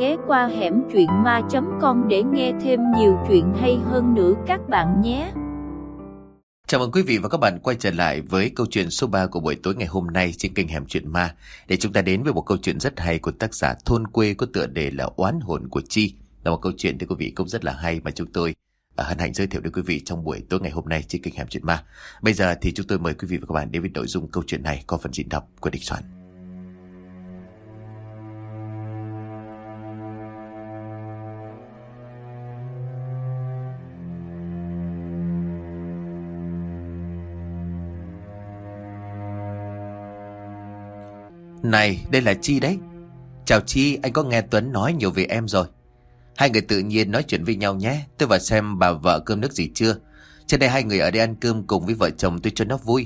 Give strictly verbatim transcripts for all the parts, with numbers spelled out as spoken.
ghé qua hẻm truyện ma chấm com để nghe thêm nhiều chuyện hay hơn nữa các bạn nhé. Chào mừng quý vị và các bạn quay trở lại với câu chuyện số ba của buổi tối ngày hôm nay trên kênh Hẻm Chuyện Ma, để chúng ta đến với một câu chuyện rất hay của tác giả Thôn Quê có tựa đề là Oán Hồn của Chi. Là một câu chuyện thì quý vị cũng rất là hay mà chúng tôi uh, hân hạnh giới thiệu đến quý vị trong buổi tối ngày hôm nay trên kênh Hẻm Chuyện Ma. Bây giờ thì chúng tôi mời quý vị và các bạn đến với nội dung câu chuyện này có phần diễn đọc của Địch Soạn. Này, đây là Chi đấy. Chào Chi, anh có nghe Tuấn nói nhiều về em rồi. Hai người tự nhiên nói chuyện với nhau nhé. Tôi vào xem bà vợ cơm nước gì chưa. Trên đây hai người ở đây ăn cơm cùng với vợ chồng tôi cho nó vui.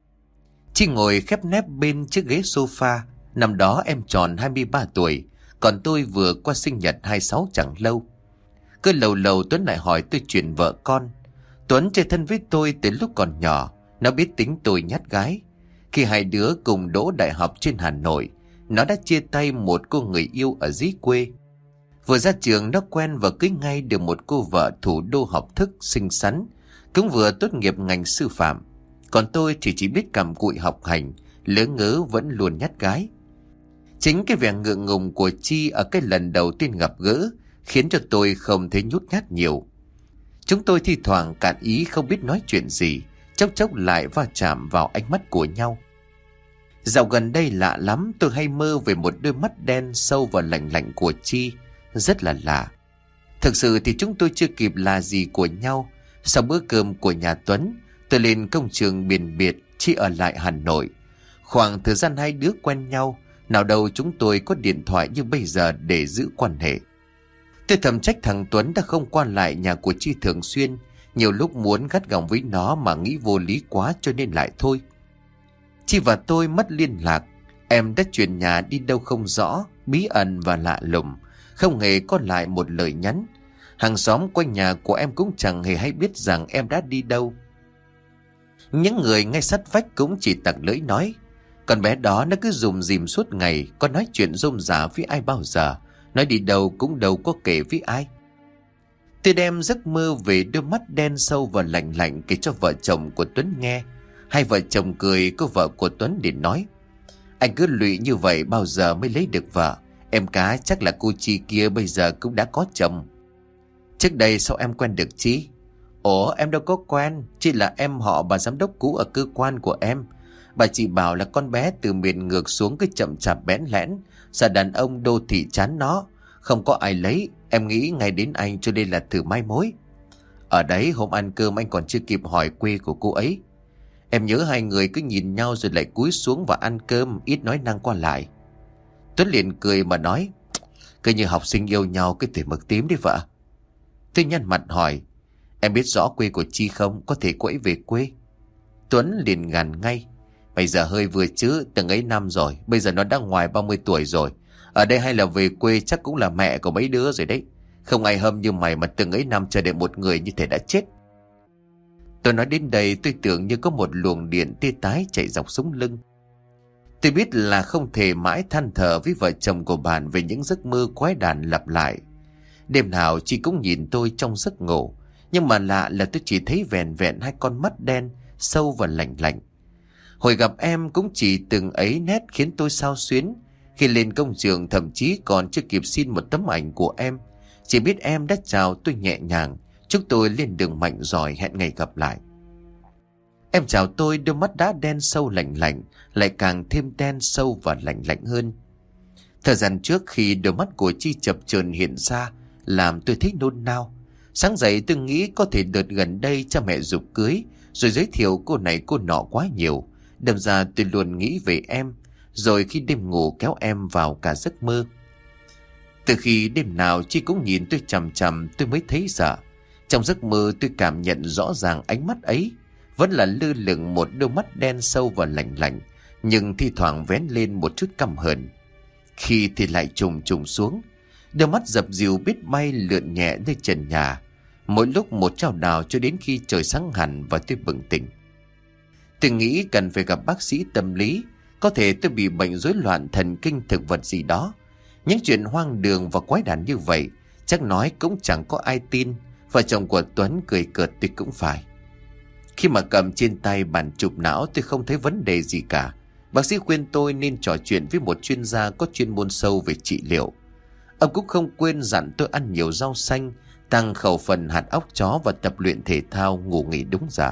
Chi ngồi khép nép bên chiếc ghế sofa. Năm đó em tròn hai mươi ba tuổi, còn tôi vừa qua sinh nhật hai mươi sáu chẳng lâu. Cứ lâu lâu Tuấn lại hỏi tôi chuyện vợ con. Tuấn chơi thân với tôi từ lúc còn nhỏ. Nó biết tính tôi nhát gái. Khi hai đứa cùng đỗ đại học trên Hà Nội, nó đã chia tay một cô người yêu ở dưới quê. Vừa ra trường nó quen và cưới ngay được một cô vợ thủ đô học thức xinh xắn, cũng vừa tốt nghiệp ngành sư phạm. Còn tôi thì chỉ biết cặm cụi học hành, lỡ ngớ vẫn luôn nhát gái. Chính cái vẻ ngượng ngùng của Chi ở cái lần đầu tiên gặp gỡ khiến cho tôi không thấy nhút nhát nhiều. Chúng tôi thi thoảng cạn ý không biết nói chuyện gì, chốc chốc lại va chạm vào ánh mắt của nhau. Dạo gần đây lạ lắm, tôi hay mơ về một đôi mắt đen sâu và lạnh lạnh của Chi, rất là lạ. Thực sự thì chúng tôi chưa kịp là gì của nhau. Sau bữa cơm của nhà Tuấn, tôi lên công trường biển biệt, Chi ở lại Hà Nội. Khoảng thời gian hai đứa quen nhau, nào đâu chúng tôi có điện thoại như bây giờ để giữ quan hệ. Tôi thầm trách thằng Tuấn đã không qua lại nhà của Chi thường xuyên, nhiều lúc muốn gắt gỏng với nó mà nghĩ vô lý quá cho nên lại thôi. Chi và tôi mất liên lạc. Em đã chuyển nhà đi đâu không rõ, bí ẩn và lạ lùng, không hề có lại một lời nhắn. Hàng xóm quanh nhà của em cũng chẳng hề hay biết rằng em đã đi đâu. Những người ngay sát vách cũng chỉ tặc lưỡi nói, con bé đó nó cứ rùm rìm suốt ngày, có nói chuyện rôm rả với ai bao giờ, nói đi đâu cũng đâu có kể với ai. Tôi đem giấc mơ về đôi mắt đen sâu và lạnh lạnh kể cho vợ chồng của Tuấn nghe. Hai vợ chồng cười, cô vợ của Tuấn để nói, anh cứ lụy như vậy bao giờ mới lấy được vợ. Em cá chắc là cô Chi kia bây giờ cũng đã có chồng. Trước đây sao em quen được Chi? Ủa em đâu có quen, Chi là em họ bà giám đốc cũ ở cơ quan của em. Bà chị bảo là con bé từ miền ngược xuống cứ chậm chạp bẽn lẽn, sợ đàn ông đô thị chán nó, không có ai lấy. Em nghĩ ngay đến anh cho nên là thử mai mối. Ở đấy hôm ăn cơm anh còn chưa kịp hỏi quê của cô ấy. Em nhớ hai người cứ nhìn nhau rồi lại cúi xuống và ăn cơm, ít nói năng qua lại. Tuấn liền cười mà nói, cứ như học sinh yêu nhau cái tuổi mực tím đi vợ. Tôi nhăn mặt hỏi, em biết rõ quê của Chi không, có thể cô ấy về quê? Tuấn liền gằn ngay, bây giờ hơi vừa chứ, từng ấy năm rồi, bây giờ nó đã ngoài ba mươi tuổi rồi. Ở đây hay là về quê chắc cũng là mẹ của mấy đứa rồi đấy. Không ai hâm như mày mà từng ấy năm chờ đợi một người như thể đã chết. Tôi nói đến đây tôi tưởng như có một luồng điện tia tái chạy dọc sống lưng. Tôi biết là không thể mãi than thở với vợ chồng của bạn về những giấc mơ quái đản lặp lại. Đêm nào chị cũng nhìn tôi trong giấc ngủ, nhưng mà lạ là tôi chỉ thấy vẹn vẹn hai con mắt đen sâu và lạnh lạnh. Hồi gặp em cũng chỉ từng ấy nét khiến tôi xao xuyến. Khi lên công trường thậm chí còn chưa kịp xin một tấm ảnh của em, chỉ biết em đã chào tôi nhẹ nhàng, chúc tôi lên đường mạnh giỏi, hẹn ngày gặp lại. Em chào tôi, đôi mắt đã đen sâu lạnh lạnh lại càng thêm đen sâu và lạnh lạnh hơn. Thời gian trước khi đôi mắt của Chi chập chờn hiện ra làm tôi thấy nôn nao. Sáng dậy tôi nghĩ có thể đợt gần đây cha mẹ giục cưới rồi giới thiệu cô này cô nọ quá nhiều, đâm ra tôi luôn nghĩ về em, rồi khi đêm ngủ kéo em vào cả giấc mơ. Từ khi đêm nào Chi cũng nhìn tôi chằm chằm, tôi mới thấy sợ. Trong giấc mơ tôi cảm nhận rõ ràng ánh mắt ấy vẫn là lơ lửng một đôi mắt đen sâu và lạnh lạnh, nhưng thi thoảng vén lên một chút căm hờn. Khi thì lại trùng trùng xuống, đôi mắt dập dìu biết bay lượn nhẹ nơi trần nhà, mỗi lúc một trao đảo cho đến khi trời sáng hẳn và tôi bừng tỉnh. Tôi nghĩ cần phải gặp bác sĩ tâm lý, có thể tôi bị bệnh rối loạn thần kinh thực vật gì đó. Những chuyện hoang đường và quái đản như vậy chắc nói cũng chẳng có ai tin. Vợ chồng của Tuấn cười cợt tôi cũng phải. Khi mà cầm trên tay bản chụp não, tôi không thấy vấn đề gì cả. Bác sĩ khuyên tôi nên trò chuyện với một chuyên gia có chuyên môn sâu về trị liệu. Ông cũng không quên dặn tôi ăn nhiều rau xanh, tăng khẩu phần hạt óc chó và tập luyện thể thao, ngủ nghỉ đúng giờ.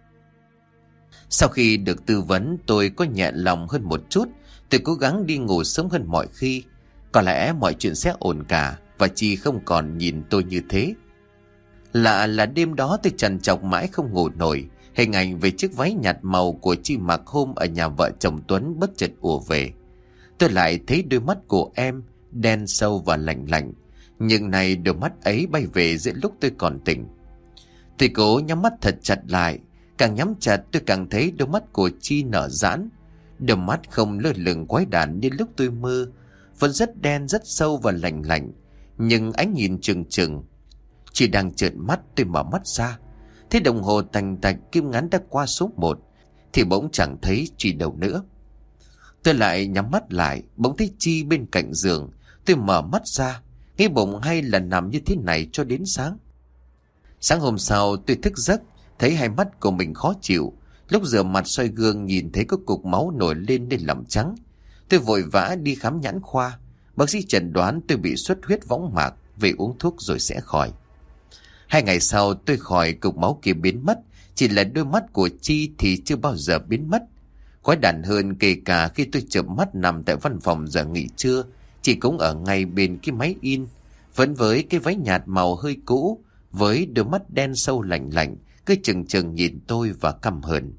Sau khi được tư vấn, tôi có nhẹ lòng hơn một chút. Tôi cố gắng đi ngủ sớm hơn mọi khi. Có lẽ mọi chuyện sẽ ổn cả và Chi không còn nhìn tôi như thế. Lạ là đêm đó tôi trằn trọc mãi không ngủ nổi. Hình ảnh về chiếc váy nhạt màu của Chi mặc hôm ở nhà vợ chồng Tuấn bất chợt ùa về. Tôi lại thấy đôi mắt của em đen sâu và lạnh lạnh. Nhưng này đôi mắt ấy bay về giữa lúc tôi còn tỉnh. Tôi cố nhắm mắt thật chặt lại. Càng nhắm chặt tôi càng thấy đôi mắt của Chi nở giãn. Đôi mắt không lơ lửng quái đản như lúc tôi mơ. Vẫn rất đen, rất sâu và lạnh lạnh. Nhưng ánh nhìn trừng trừng. Chỉ đang trợn mắt tôi mở mắt ra. Thế đồng hồ tành tạch kim ngắn đã qua số một. Thì bỗng chẳng thấy Chi đâu nữa. Tôi lại nhắm mắt lại. Bỗng thấy Chi bên cạnh giường. Tôi mở mắt ra. Nghĩ bụng hay là nằm như thế này cho đến sáng. Sáng hôm sau tôi thức giấc. Thấy hai mắt của mình khó chịu. Lúc rửa mặt soi gương nhìn thấy có cục máu nổi lên nên lỏng trắng. Tôi vội vã đi khám nhãn khoa. Bác sĩ chẩn đoán tôi bị xuất huyết võng mạc. Về uống thuốc rồi sẽ khỏi. Hai ngày sau tôi khỏi, cục máu kia biến mất. Chỉ là đôi mắt của Chi thì chưa bao giờ biến mất. Quái đản hơn, kể cả khi tôi chợp mắt nằm tại văn phòng giờ nghỉ trưa, Chị cũng ở ngay bên cái máy in, vẫn với cái váy nhạt màu hơi cũ, với đôi mắt đen sâu lạnh lạnh, cứ chừng chừng nhìn tôi và căm hờn.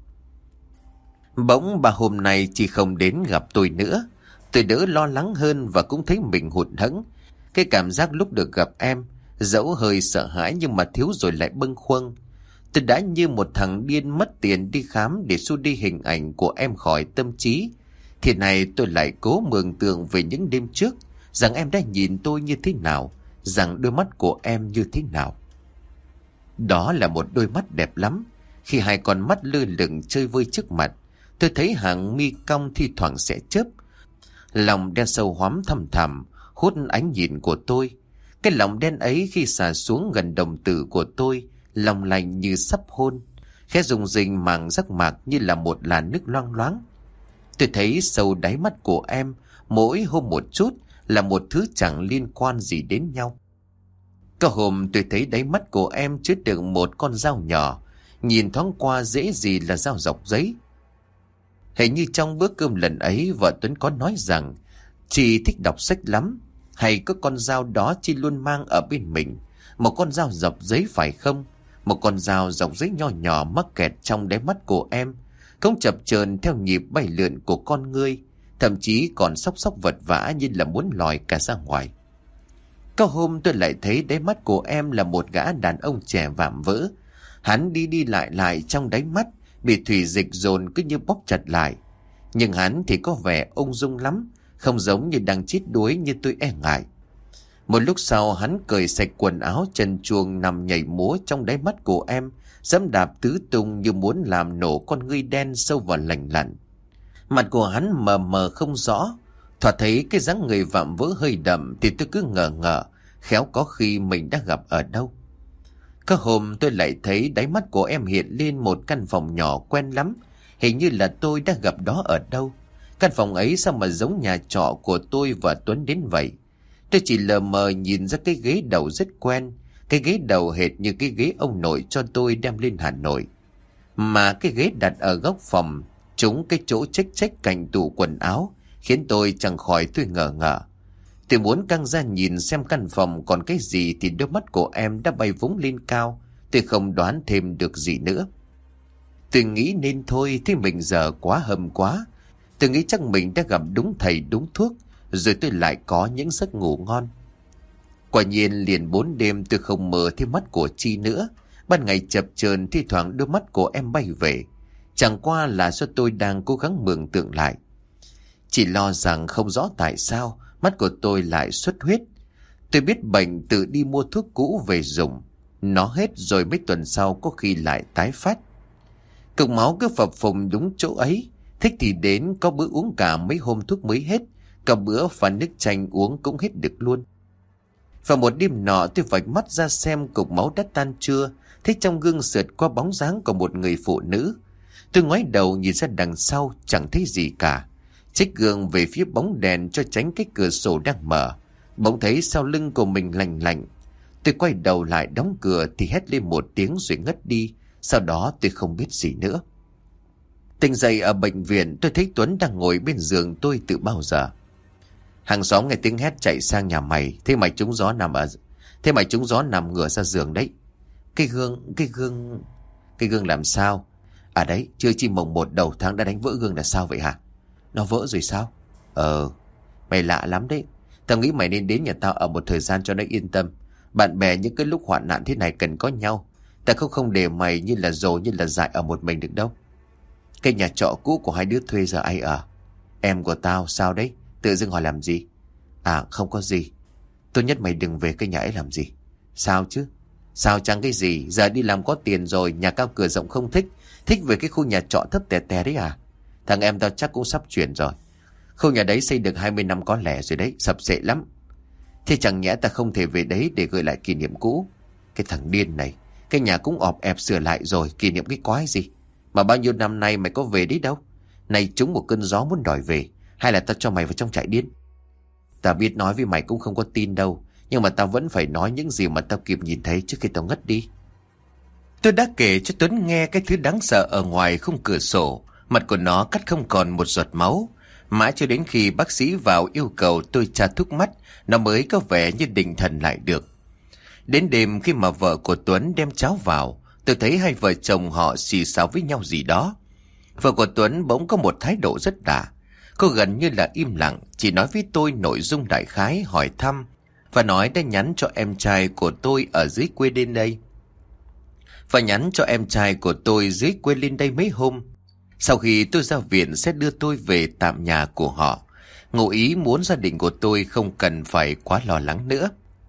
Bỗng bà hôm nay chị không đến gặp tôi nữa. Tôi đỡ lo lắng hơn và cũng thấy mình hụt hẫng. Cái cảm giác lúc được gặp em, dẫu hơi sợ hãi nhưng mà thiếu rồi lại bâng khuâng. Tôi đã như một thằng điên mất tiền đi khám để xua đi hình ảnh của em khỏi tâm trí. Thì này tôi lại cố mường tượng về những đêm trước, rằng em đã nhìn tôi như thế nào, rằng đôi mắt của em như thế nào. Đó là một đôi mắt đẹp lắm. Khi hai con mắt lơ lửng chơi vơi trước mặt, tôi thấy hàng mi cong thi thoảng sẽ chớp. Lòng đen sâu hoắm thăm thẳm hút ánh nhìn của tôi. Cái lòng đen ấy khi xả xuống gần đồng tử của tôi, lòng lành như sắp hôn, khẽ rung rinh màng rắc mạc như là một làn nước loang loáng. Tôi thấy sâu đáy mắt của em, mỗi hôm một chút, là một thứ chẳng liên quan gì đến nhau. Có hôm tôi thấy đáy mắt của em chứa đựng một con dao nhỏ, nhìn thoáng qua dễ gì là dao dọc giấy. Hình như trong bữa cơm lần ấy vợ Tuấn có nói rằng chị thích đọc sách lắm, hay có con dao đó chị luôn mang ở bên mình. Một con dao dọc giấy phải không? Một con dao dọc giấy nho nhỏ mắc kẹt trong đáy mắt của em, không chập chờn theo nhịp bay lượn của con ngươi, thậm chí còn sóc sóc vật vã như là muốn lòi cả ra ngoài. Có hôm tôi lại thấy đáy mắt của em là một gã đàn ông trẻ vạm vỡ. Hắn đi đi lại lại trong đáy mắt, bị thủy dịch dồn cứ như bóp chặt lại. Nhưng hắn thì có vẻ ung dung lắm, không giống như đang chết đuối như tôi e ngại. Một lúc sau hắn cởi sạch quần áo trần truồng nằm nhảy múa trong đáy mắt của em, giẫm đạp tứ tung như muốn làm nổ con ngươi đen sâu và lành lặn. Mặt của hắn mờ mờ không rõ, thoạt thấy cái dáng người vạm vỡ hơi đậm thì tôi cứ ngờ ngờ, khéo có khi mình đã gặp ở đâu. Có hôm tôi lại thấy đáy mắt của em hiện lên một căn phòng nhỏ quen lắm, hình như là tôi đã gặp đó ở đâu. Căn phòng ấy sao mà giống nhà trọ của tôi và Tuấn đến vậy. Tôi chỉ lờ mờ nhìn ra cái ghế đầu rất quen, cái ghế đầu hệt như cái ghế ông nội cho tôi đem lên Hà Nội. Mà cái ghế đặt ở góc phòng, trúng cái chỗ chếch chếch cạnh tủ quần áo, khiến tôi chẳng khỏi tôi ngờ ngợ. Tôi muốn căng ra nhìn xem căn phòng còn cái gì thì đôi mắt của em đã bay vúng lên cao. Tôi không đoán thêm được gì nữa. Tôi nghĩ nên thôi, thế mình giờ quá hầm quá. Tôi nghĩ chắc mình đã gặp đúng thầy đúng thuốc, rồi tôi lại có những giấc ngủ ngon. Quả nhiên liền bốn đêm tôi không mơ thấy mắt của Chi nữa. Ban ngày chập chờn thi thoảng đôi mắt của em bay về. Chẳng qua là do tôi đang cố gắng mường tượng lại. Chỉ lo rằng không rõ tại sao mắt của tôi lại xuất huyết. Tôi biết bệnh tự đi mua thuốc cũ về dùng. Nó hết rồi mấy tuần sau có khi lại tái phát. Cục máu cứ phập phồng đúng chỗ ấy. Thích thì đến, có bữa uống cả mấy hôm thuốc mới hết. Cả bữa pha nước chanh uống cũng hết được luôn. Vào một đêm nọ, tôi vạch mắt ra xem cục máu đã tan chưa, thấy trong gương sượt qua bóng dáng của một người phụ nữ. Tôi ngoái đầu nhìn ra đằng sau, chẳng thấy gì cả. Chích gương về phía bóng đèn cho tránh cái cửa sổ đang mở. Bỗng thấy sau lưng của mình lạnh lạnh. Tôi quay đầu lại đóng cửa thì hét lên một tiếng rồi ngất đi. Sau đó tôi không biết gì nữa. Tỉnh dậy ở bệnh viện, tôi thấy Tuấn đang ngồi bên giường tôi từ bao giờ. Hàng xóm nghe tiếng hét chạy sang nhà mày. Thế mày trúng gió nằm ở Thế mày trúng gió nằm ngửa ra giường đấy. Cái gương Cái gương Cái gương làm sao? À đấy, chưa chi mồng một đầu tháng đã đánh vỡ gương là sao vậy hả? Nó vỡ rồi sao? Ờ, mày lạ lắm đấy. Tao nghĩ mày nên đến nhà tao ở một thời gian cho nó yên tâm. Bạn bè những cái lúc hoạn nạn thế này cần có nhau. Tao không không để mày như là dồ như là dại ở một mình được đâu. Cái nhà trọ cũ của hai đứa thuê giờ ai ở? Em của tao sao đấy? Tự dưng hỏi làm gì? À không có gì. Tốt nhất mày đừng về cái nhà ấy làm gì. Sao chứ? Sao chẳng cái gì? Giờ đi làm có tiền rồi, nhà cao cửa rộng không thích. Thích về cái khu nhà trọ thấp tè tè đấy à? Thằng em tao chắc cũng sắp chuyển rồi. Khu nhà đấy xây được hai mươi năm có lẻ rồi đấy, sập sệ lắm. Thế chẳng nhẽ ta không thể về đấy để gửi lại kỷ niệm cũ? Cái thằng điên này, cái nhà cũng ọp ẹp sửa lại rồi, kỷ niệm cái quái gì? Mà bao nhiêu năm nay mày có về đấy đâu? Này trúng một cơn gió muốn đòi về, hay là tao cho mày vào trong trại điên? Tao biết nói với mày cũng không có tin đâu, nhưng mà tao vẫn phải nói những gì mà tao kịp nhìn thấy trước khi tao ngất đi. Tôi đã kể cho Tuấn nghe cái thứ đáng sợ ở ngoài khung cửa sổ. Mặt của nó cắt không còn một giọt máu. Mãi cho đến khi bác sĩ vào yêu cầu tôi tra thuốc mắt, nó mới có vẻ như định thần lại được. Đến đêm khi mà vợ của Tuấn đem cháo vào, tôi thấy hai vợ chồng họ xì xào với nhau gì đó. Vợ của Tuấn bỗng có một thái độ rất lạ. Cô gần như là im lặng, chỉ nói với tôi nội dung đại khái hỏi thăm và nói đã nhắn cho em trai của tôi ở dưới quê lên đây. Và nhắn cho em trai của tôi dưới quê lên đây mấy hôm. Sau khi tôi ra viện sẽ đưa tôi về tạm nhà của họ. Ngụ ý muốn gia đình của tôi không cần phải quá lo lắng nữa.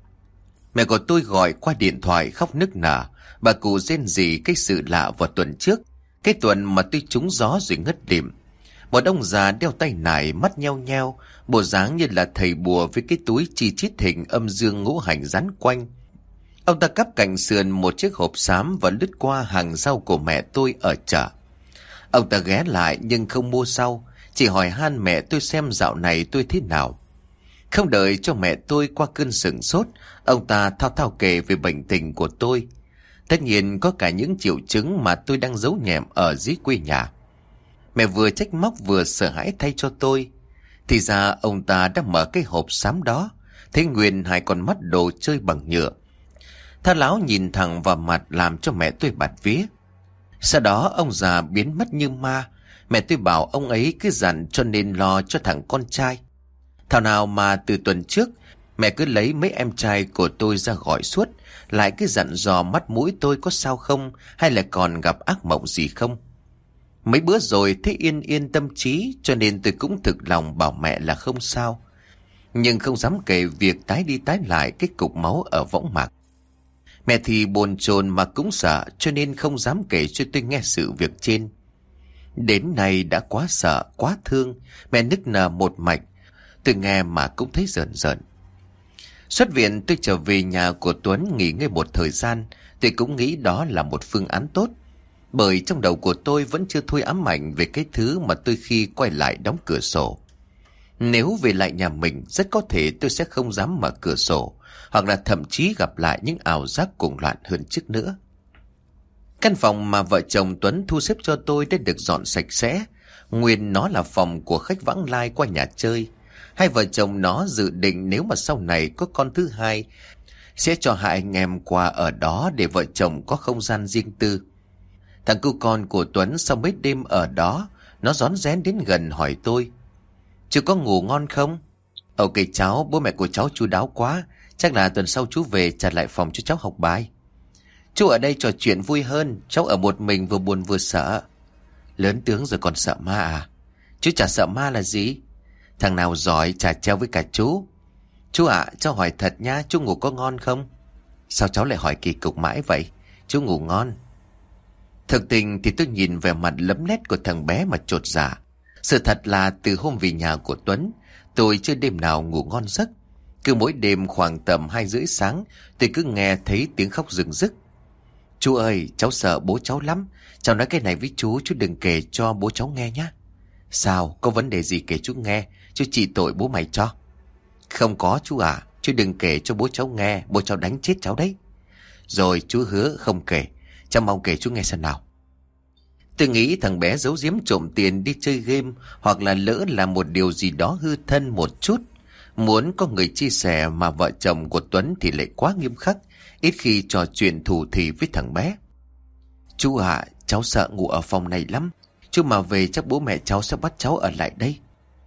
Mẹ của tôi gọi qua điện thoại khóc nức nở. Bà cụ rên rỉ cái sự lạ vào tuần trước. Cái tuần mà tôi trúng gió rồi ngất lịm. Một ông già đeo tay nải, mắt nheo nheo, bộ dáng như là thầy bùa với cái túi chi chít hình âm dương ngũ hành dán quanh. Ông ta cắp cạnh sườn một chiếc hộp xám và lướt qua hàng rau của mẹ tôi ở chợ. Ông ta ghé lại nhưng không mua rau, chỉ hỏi han mẹ tôi xem dạo này tôi thế nào. Không đợi cho mẹ tôi qua cơn sửng sốt, ông ta thao thao kể về bệnh tình của tôi. Tất nhiên có cả những triệu chứng mà tôi đang giấu nhẹm ở dưới quê nhà. Mẹ vừa trách móc vừa sợ hãi thay cho tôi. Thì ra ông ta đã mở cái hộp xám đó, thấy nguyên hai con mắt đồ chơi bằng nhựa. Tha láo nhìn thẳng vào mặt làm cho mẹ tôi bạt vía. Sau đó ông già biến mất như ma. Mẹ tôi bảo ông ấy cứ dặn cho nên lo cho thằng con trai. Thảo nào mà từ tuần trước mẹ cứ lấy mấy em trai của tôi ra gọi suốt, lại cứ dặn dò mắt mũi tôi có sao không, hay là còn gặp ác mộng gì không. Mấy bữa rồi thấy yên yên tâm trí, cho nên tôi cũng thực lòng bảo mẹ là không sao, nhưng không dám kể việc tái đi tái lại cái cục máu ở võng mạc. Mẹ thì bồn chồn mà cũng sợ, cho nên không dám kể cho tôi nghe sự việc trên. Đến nay đã quá sợ, quá thương, mẹ nức nở một mạch. Tôi nghe mà cũng thấy rợn rợn. Xuất viện tôi trở về nhà của Tuấn nghỉ ngơi một thời gian. Tôi cũng nghĩ đó là một phương án tốt, bởi trong đầu của tôi vẫn chưa thôi ám ảnh về cái thứ mà tôi khi quay lại đóng cửa sổ. Nếu về lại nhà mình, rất có thể tôi sẽ không dám mở cửa sổ, hoặc là thậm chí gặp lại những ảo giác cuồng loạn hơn trước nữa. Căn phòng mà vợ chồng Tuấn thu xếp cho tôi đã được dọn sạch sẽ. Nguyên nó là phòng của khách vãng lai qua nhà chơi. Hai vợ chồng nó dự định nếu mà sau này có con thứ hai, sẽ cho hai anh em qua ở đó để vợ chồng có không gian riêng tư. Thằng cu con của Tuấn sau mấy đêm ở đó, nó rón rén đến gần hỏi tôi: "Chú có ngủ ngon không?" "Ok cháu, bố mẹ của cháu chu đáo quá. Chắc là tuần sau chú về trả lại phòng cho cháu học bài. Chú ở đây trò chuyện vui hơn, cháu ở một mình vừa buồn vừa sợ." "Lớn tướng rồi còn sợ ma à?" "Chú chả sợ ma là gì. Thằng nào giỏi chả treo với cả chú." "Chú ạ, cháu hỏi thật nha, chú ngủ có ngon không?" "Sao cháu lại hỏi kỳ cục mãi vậy? Chú ngủ ngon." Thực tình thì tôi nhìn về mặt lấm lét của thằng bé mà chột dạ. Sự thật là từ hôm về nhà của Tuấn, Tôi chưa đêm nào ngủ ngon giấc. Cứ mỗi đêm khoảng tầm hai rưỡi sáng, tôi cứ nghe thấy tiếng khóc rừng rức. Chú ơi, cháu sợ bố cháu lắm. Cháu nói cái này với chú, chú đừng kể cho bố cháu nghe nhé. Sao, có vấn đề gì kể chú nghe, chú trị tội bố mày cho. Không có chú à, chú đừng kể cho bố cháu nghe, bố cháu đánh chết cháu đấy. Rồi chú hứa không kể, cháu mong kể chú nghe xem nào. Tôi nghĩ thằng bé giấu giếm trộm tiền đi chơi game, hoặc là lỡ làm một điều gì đó hư thân một chút. Muốn có người chia sẻ, mà vợ chồng của Tuấn thì lại quá nghiêm khắc, ít khi trò chuyện thủ thỉ với thằng bé. Chú à, cháu sợ ngủ ở phòng này lắm. Chú mà về chắc bố mẹ cháu sẽ bắt cháu ở lại đây.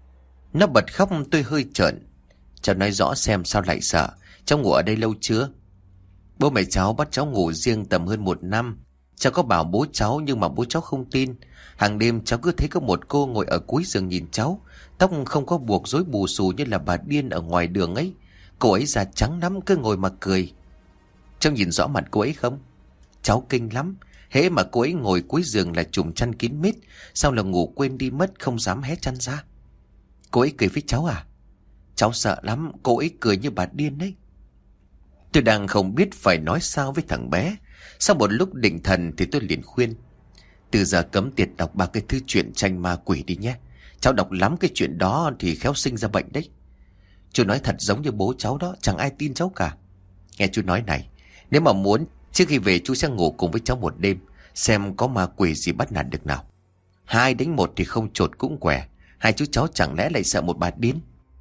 Nó bật khóc, tôi hơi trợn. Cháu nói rõ xem sao lại sợ. Cháu ngủ ở đây lâu chưa? Bố mẹ cháu bắt cháu ngủ riêng tầm hơn một năm. Cháu có bảo bố cháu nhưng mà bố cháu không tin. Hàng đêm cháu cứ thấy có một cô ngồi ở cuối giường nhìn cháu. Tóc không có buộc, rối bù xù như là bà điên ở ngoài đường ấy. Cô ấy da trắng lắm, cứ ngồi mà cười. Cháu nhìn rõ mặt cô ấy không? Cháu kinh lắm. Hễ mà cô ấy ngồi cuối giường là trùm chăn kín mít, sau là ngủ quên đi mất, không dám hé chăn ra. Cô ấy cười với cháu à? Cháu sợ lắm, cô ấy cười như bà điên đấy. Tôi đang không biết phải nói sao với thằng bé. Sau một lúc định thần thì tôi liền khuyên. Từ giờ cấm tiệt đọc ba cái thư truyện tranh ma quỷ đi nhé. Cháu đọc lắm cái chuyện đó thì khéo sinh ra bệnh đấy. Chú nói thật giống như bố cháu đó, chẳng ai tin cháu cả. Nghe chú nói này, nếu mà muốn, trước khi về chú sẽ ngủ cùng với cháu một đêm, xem có ma quỷ gì bắt nạt được nào. Hai đánh một thì không chột cũng què. Hai chú cháu chẳng lẽ lại sợ một bà điên?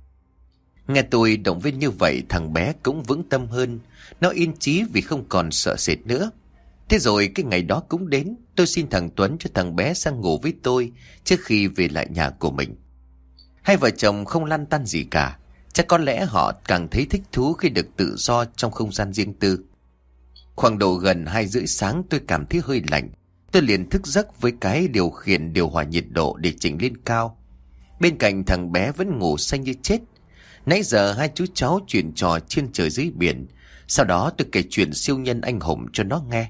Nghe tôi động viên như vậy, thằng bé cũng vững tâm hơn. Nó yên chí vì không còn sợ sệt nữa. Thế rồi cái ngày đó cũng đến. Tôi xin thằng Tuấn cho thằng bé sang ngủ với tôi trước khi về lại nhà của mình. Hai vợ chồng không lăn tăn gì cả. Chắc có lẽ họ càng thấy thích thú khi được tự do trong không gian riêng tư. Khoảng độ gần hai rưỡi sáng tôi cảm thấy hơi lạnh. Tôi liền thức giấc với cái điều khiển điều hòa nhiệt độ để chỉnh lên cao. Bên cạnh thằng bé vẫn ngủ say như chết. Nãy giờ hai chú cháu chuyện trò trên trời dưới biển. Sau đó tôi kể chuyện siêu nhân anh hùng cho nó nghe.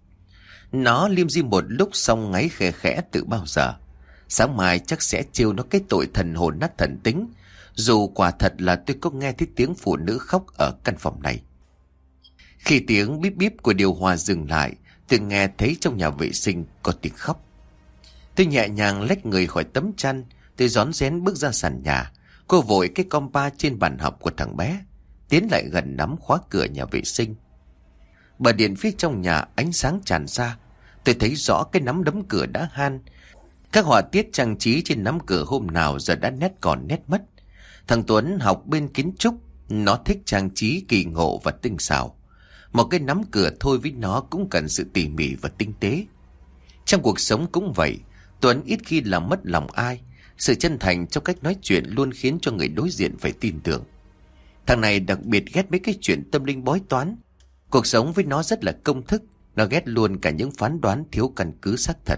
Nó liêm di một lúc xong ngáy khẽ khẽ từ bao giờ. Sáng mai chắc sẽ trêu nó cái tội thần hồn nát thần tính. Dù quả thật là tôi có nghe thấy tiếng phụ nữ khóc ở căn phòng này. Khi tiếng bíp bíp của điều hòa dừng lại, tôi nghe thấy trong nhà vệ sinh có tiếng khóc. Tôi nhẹ nhàng lách người khỏi tấm chăn. Tôi rón rén bước ra sàn nhà. Cô vội cái compa trên bàn học của thằng bé, tiến lại gần nắm khóa cửa nhà vệ sinh. Bờ điện phía trong nhà ánh sáng tràn ra. Tôi thấy rõ cái nắm đấm cửa đã han. Các họa tiết trang trí trên nắm cửa hôm nào giờ đã nét còn nét mất. Thằng Tuấn học bên kiến trúc, nó thích trang trí kỳ ngộ và tinh xảo. Một cái nắm cửa thôi với nó cũng cần sự tỉ mỉ và tinh tế. Trong cuộc sống cũng vậy, Tuấn ít khi làm mất lòng ai. Sự chân thành trong cách nói chuyện luôn khiến cho người đối diện phải tin tưởng. Thằng này đặc biệt ghét mấy cái chuyện tâm linh bói toán. Cuộc sống với nó rất là công thức. Nó ghét luôn cả những phán đoán thiếu căn cứ xác thật.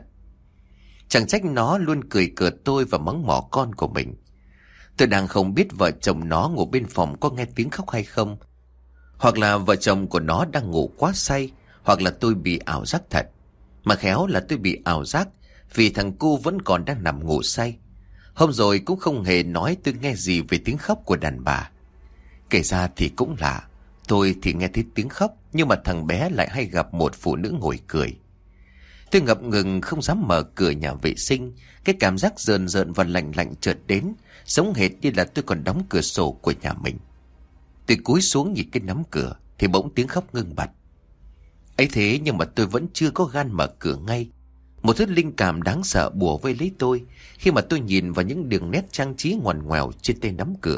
Chẳng trách nó luôn cười cợt tôi và mắng mỏ con của mình. Tôi đang không biết vợ chồng nó ngủ bên phòng có nghe tiếng khóc hay không. Hoặc là vợ chồng của nó đang ngủ quá say. Hoặc là tôi bị ảo giác thật. Mà khéo là tôi bị ảo giác vì thằng cu vẫn còn đang nằm ngủ say. Hôm rồi cũng không hề nói tôi nghe gì về tiếng khóc của đàn bà. Kể ra thì cũng lạ. Tôi thì nghe thấy tiếng khóc, nhưng mà thằng bé lại hay gặp một phụ nữ ngồi cười. Tôi ngập ngừng không dám mở cửa nhà vệ sinh. Cái cảm giác rờn rợn và lạnh lạnh chợt đến, giống hệt như là tôi còn đóng cửa sổ của nhà mình. Tôi cúi xuống nhìn cái nắm cửa thì bỗng tiếng khóc ngưng bặt. Ấy thế nhưng mà tôi vẫn chưa có gan mở cửa ngay. Một thứ linh cảm đáng sợ bủa vây lấy tôi khi mà tôi nhìn vào những đường nét trang trí ngoằn ngoèo trên tay nắm cửa.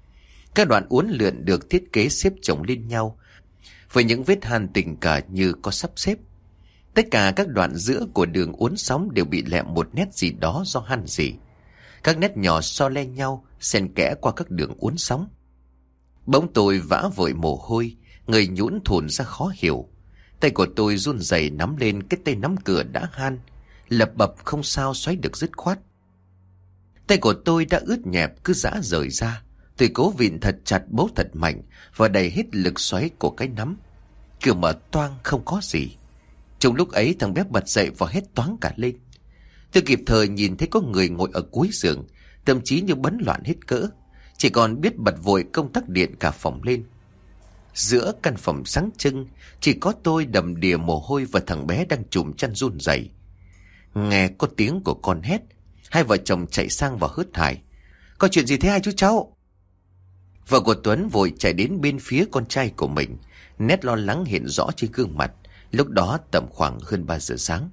Các đoạn uốn lượn được thiết kế xếp chồng lên nhau với những vết hàn tình cờ như có sắp xếp. Tất cả các đoạn giữa của đường uốn sóng đều bị lẹm một nét gì đó do hàn gì. Các nét nhỏ so le nhau, xen kẽ qua các đường uốn sóng. Bỗng tôi vã vội mồ hôi, người nhũn thùn ra khó hiểu. Tay của tôi run rẩy nắm lên cái tay nắm cửa đã han, lập bập không sao xoáy được dứt khoát. Tay của tôi đã ướt nhẹp cứ giã rời ra. Tôi cố vịn thật chặt, bấu thật mạnh và đẩy hết lực xoáy của cái nắm. Cửa mở toang không có gì. Trong lúc ấy thằng bé bật dậy và hét toáng cả lên. Tôi kịp thời nhìn thấy có người ngồi ở cuối giường, thậm chí như bấn loạn hết cỡ. chỉ còn biết bật vội công tắc điện cả phòng lên. Giữa căn phòng sáng trưng, chỉ có tôi đầm đìa mồ hôi và thằng bé đang trùm chăn run rẩy. Nghe có tiếng của con hét, hai vợ chồng chạy sang và hớt hải. Có chuyện gì thế hai chú cháu? Vợ của Tuấn vội chạy đến bên phía con trai của mình, nét lo lắng hiện rõ trên gương mặt. Lúc đó tầm khoảng hơn ba giờ sáng.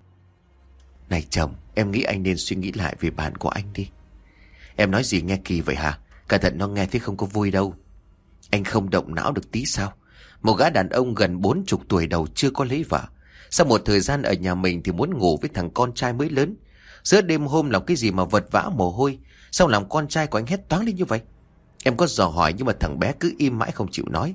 Này chồng, em nghĩ anh nên suy nghĩ lại về bạn của anh đi. Em nói gì nghe kỳ vậy hả? Cẩn thận nó nghe thấy không có vui đâu. Anh không động não được tí sao? Một gã đàn ông gần bốn chục tuổi đầu chưa có lấy vợ, sau một thời gian ở nhà mình thì muốn ngủ với thằng con trai mới lớn. Giữa đêm hôm làm cái gì mà vật vã mồ hôi, sao làm con trai của anh hét toáng lên như vậy? Em có dò hỏi nhưng mà thằng bé cứ im mãi không chịu nói.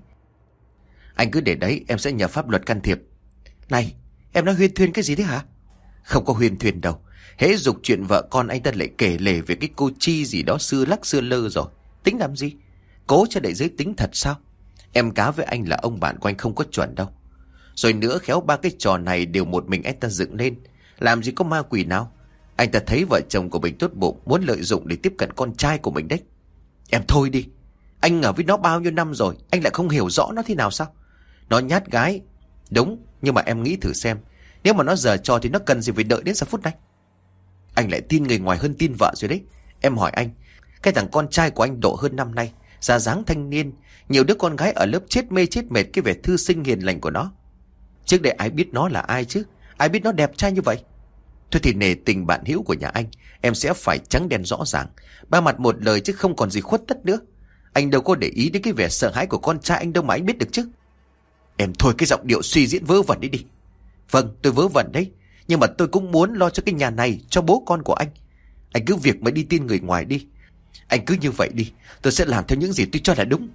Anh cứ để đấy, em sẽ nhờ pháp luật can thiệp. Này, em nói huyên thuyên cái gì thế hả? Không có huyên thuyên đâu. Hễ dục chuyện vợ con anh ta lại kể lể về cái cô Chi gì đó xưa lắc xưa lơ rồi. Tính làm gì? Cố cho đại giới tính thật sao? Em cá với anh là ông bạn của anh không có chuẩn đâu. Rồi nữa khéo ba cái trò này đều một mình anh ta dựng lên. Làm gì có ma quỷ nào? Anh ta thấy vợ chồng của mình tốt bụng, muốn lợi dụng để tiếp cận con trai của mình đấy. Em thôi đi. Anh ở với nó bao nhiêu năm rồi, anh lại không hiểu rõ nó thế nào sao? Nó nhát gái. Đúng, nhưng mà em nghĩ thử xem, nếu mà nó giở trò thì nó cần gì phải đợi đến giờ phút này? Anh lại tin người ngoài hơn tin vợ rồi đấy. Em hỏi anh, cái thằng con trai của anh độ hơn năm nay, ra dáng thanh niên, nhiều đứa con gái ở lớp chết mê chết mệt cái vẻ thư sinh hiền lành của nó. Trước đây ai biết nó là ai chứ? Ai biết nó đẹp trai như vậy? Thôi thì nể tình bạn hữu của nhà anh, em sẽ phải trắng đen rõ ràng, ba mặt một lời chứ không còn gì khuất tất nữa. Anh đâu có để ý đến cái vẻ sợ hãi của con trai anh đâu mà anh biết được chứ. Em thôi cái giọng điệu suy diễn vớ vẩn đi đi. Vâng, tôi vớ vẩn đấy, nhưng mà tôi cũng muốn lo cho cái nhà này, cho bố con của anh. Anh cứ việc mà đi tin người ngoài đi. Anh cứ như vậy đi, tôi sẽ làm theo những gì tôi cho là đúng.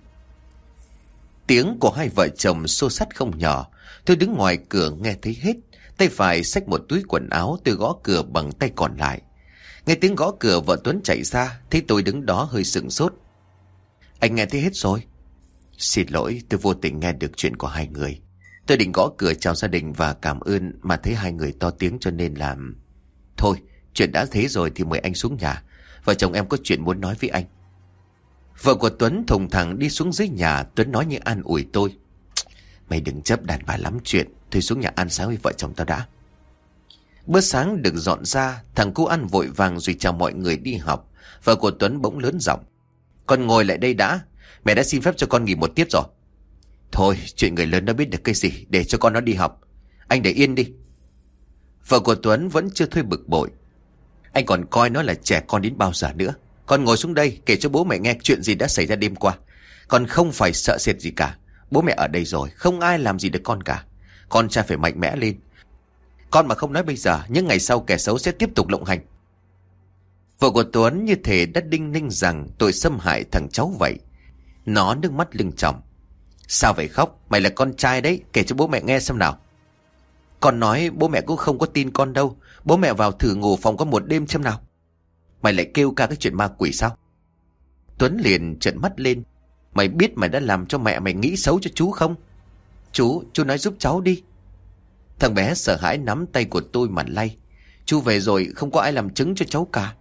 Tiếng của hai vợ chồng xô xát không nhỏ. Tôi đứng ngoài cửa nghe thấy hết. Tay phải xách một túi quần áo, tôi gõ cửa bằng tay còn lại. Nghe tiếng gõ cửa vợ Tuấn chạy ra, thấy tôi đứng đó hơi sửng sốt. Anh nghe thấy hết rồi? Xin lỗi, tôi vô tình nghe được chuyện của hai người. Tôi định gõ cửa chào gia đình và cảm ơn, mà thấy hai người to tiếng cho nên làm. Thôi, chuyện đã thế rồi thì mời anh xuống nhà. Vợ chồng em có chuyện muốn nói với anh. Vợ của Tuấn thùng thẳng đi xuống dưới nhà. Tuấn nói như an ủi tôi. Mày đừng chấp đàn bà lắm chuyện, thôi xuống nhà ăn sáng với vợ chồng tao đã. Bữa sáng được dọn ra, thằng cu ăn vội vàng rồi chào mọi người đi học. Vợ của Tuấn bỗng lớn giọng. Con ngồi lại đây đã. Mẹ đã xin phép cho con nghỉ một tiết rồi. Thôi, chuyện người lớn nó biết được cái gì, để cho con nó đi học. Anh để yên đi. Vợ của Tuấn vẫn chưa thôi bực bội. Anh còn coi nó là trẻ con đến bao giờ nữa. Con ngồi xuống đây kể cho bố mẹ nghe chuyện gì đã xảy ra đêm qua. Con không phải sợ sệt gì cả. Bố mẹ ở đây rồi, không ai làm gì được con cả. Con trai phải mạnh mẽ lên. Con mà không nói bây giờ, những ngày sau kẻ xấu sẽ tiếp tục lộng hành. Vợ của Tuấn như thể đã đinh ninh rằng tội xâm hại thằng cháu vậy. Nó nước mắt lưng tròng. Sao vậy khóc? Mày là con trai đấy, kể cho bố mẹ nghe xem nào. Con nói bố mẹ cũng không có tin con đâu. Bố mẹ vào thử ngủ phòng có một đêm xem nào. Mày lại kêu ca cái chuyện ma quỷ sao? Tuấn liền trợn mắt lên. Mày biết mày đã làm cho mẹ mày nghĩ xấu cho chú không? Chú, chú nói giúp cháu đi. Thằng bé sợ hãi nắm tay của tôi mà lay. Chú về rồi không có ai làm chứng cho cháu cả.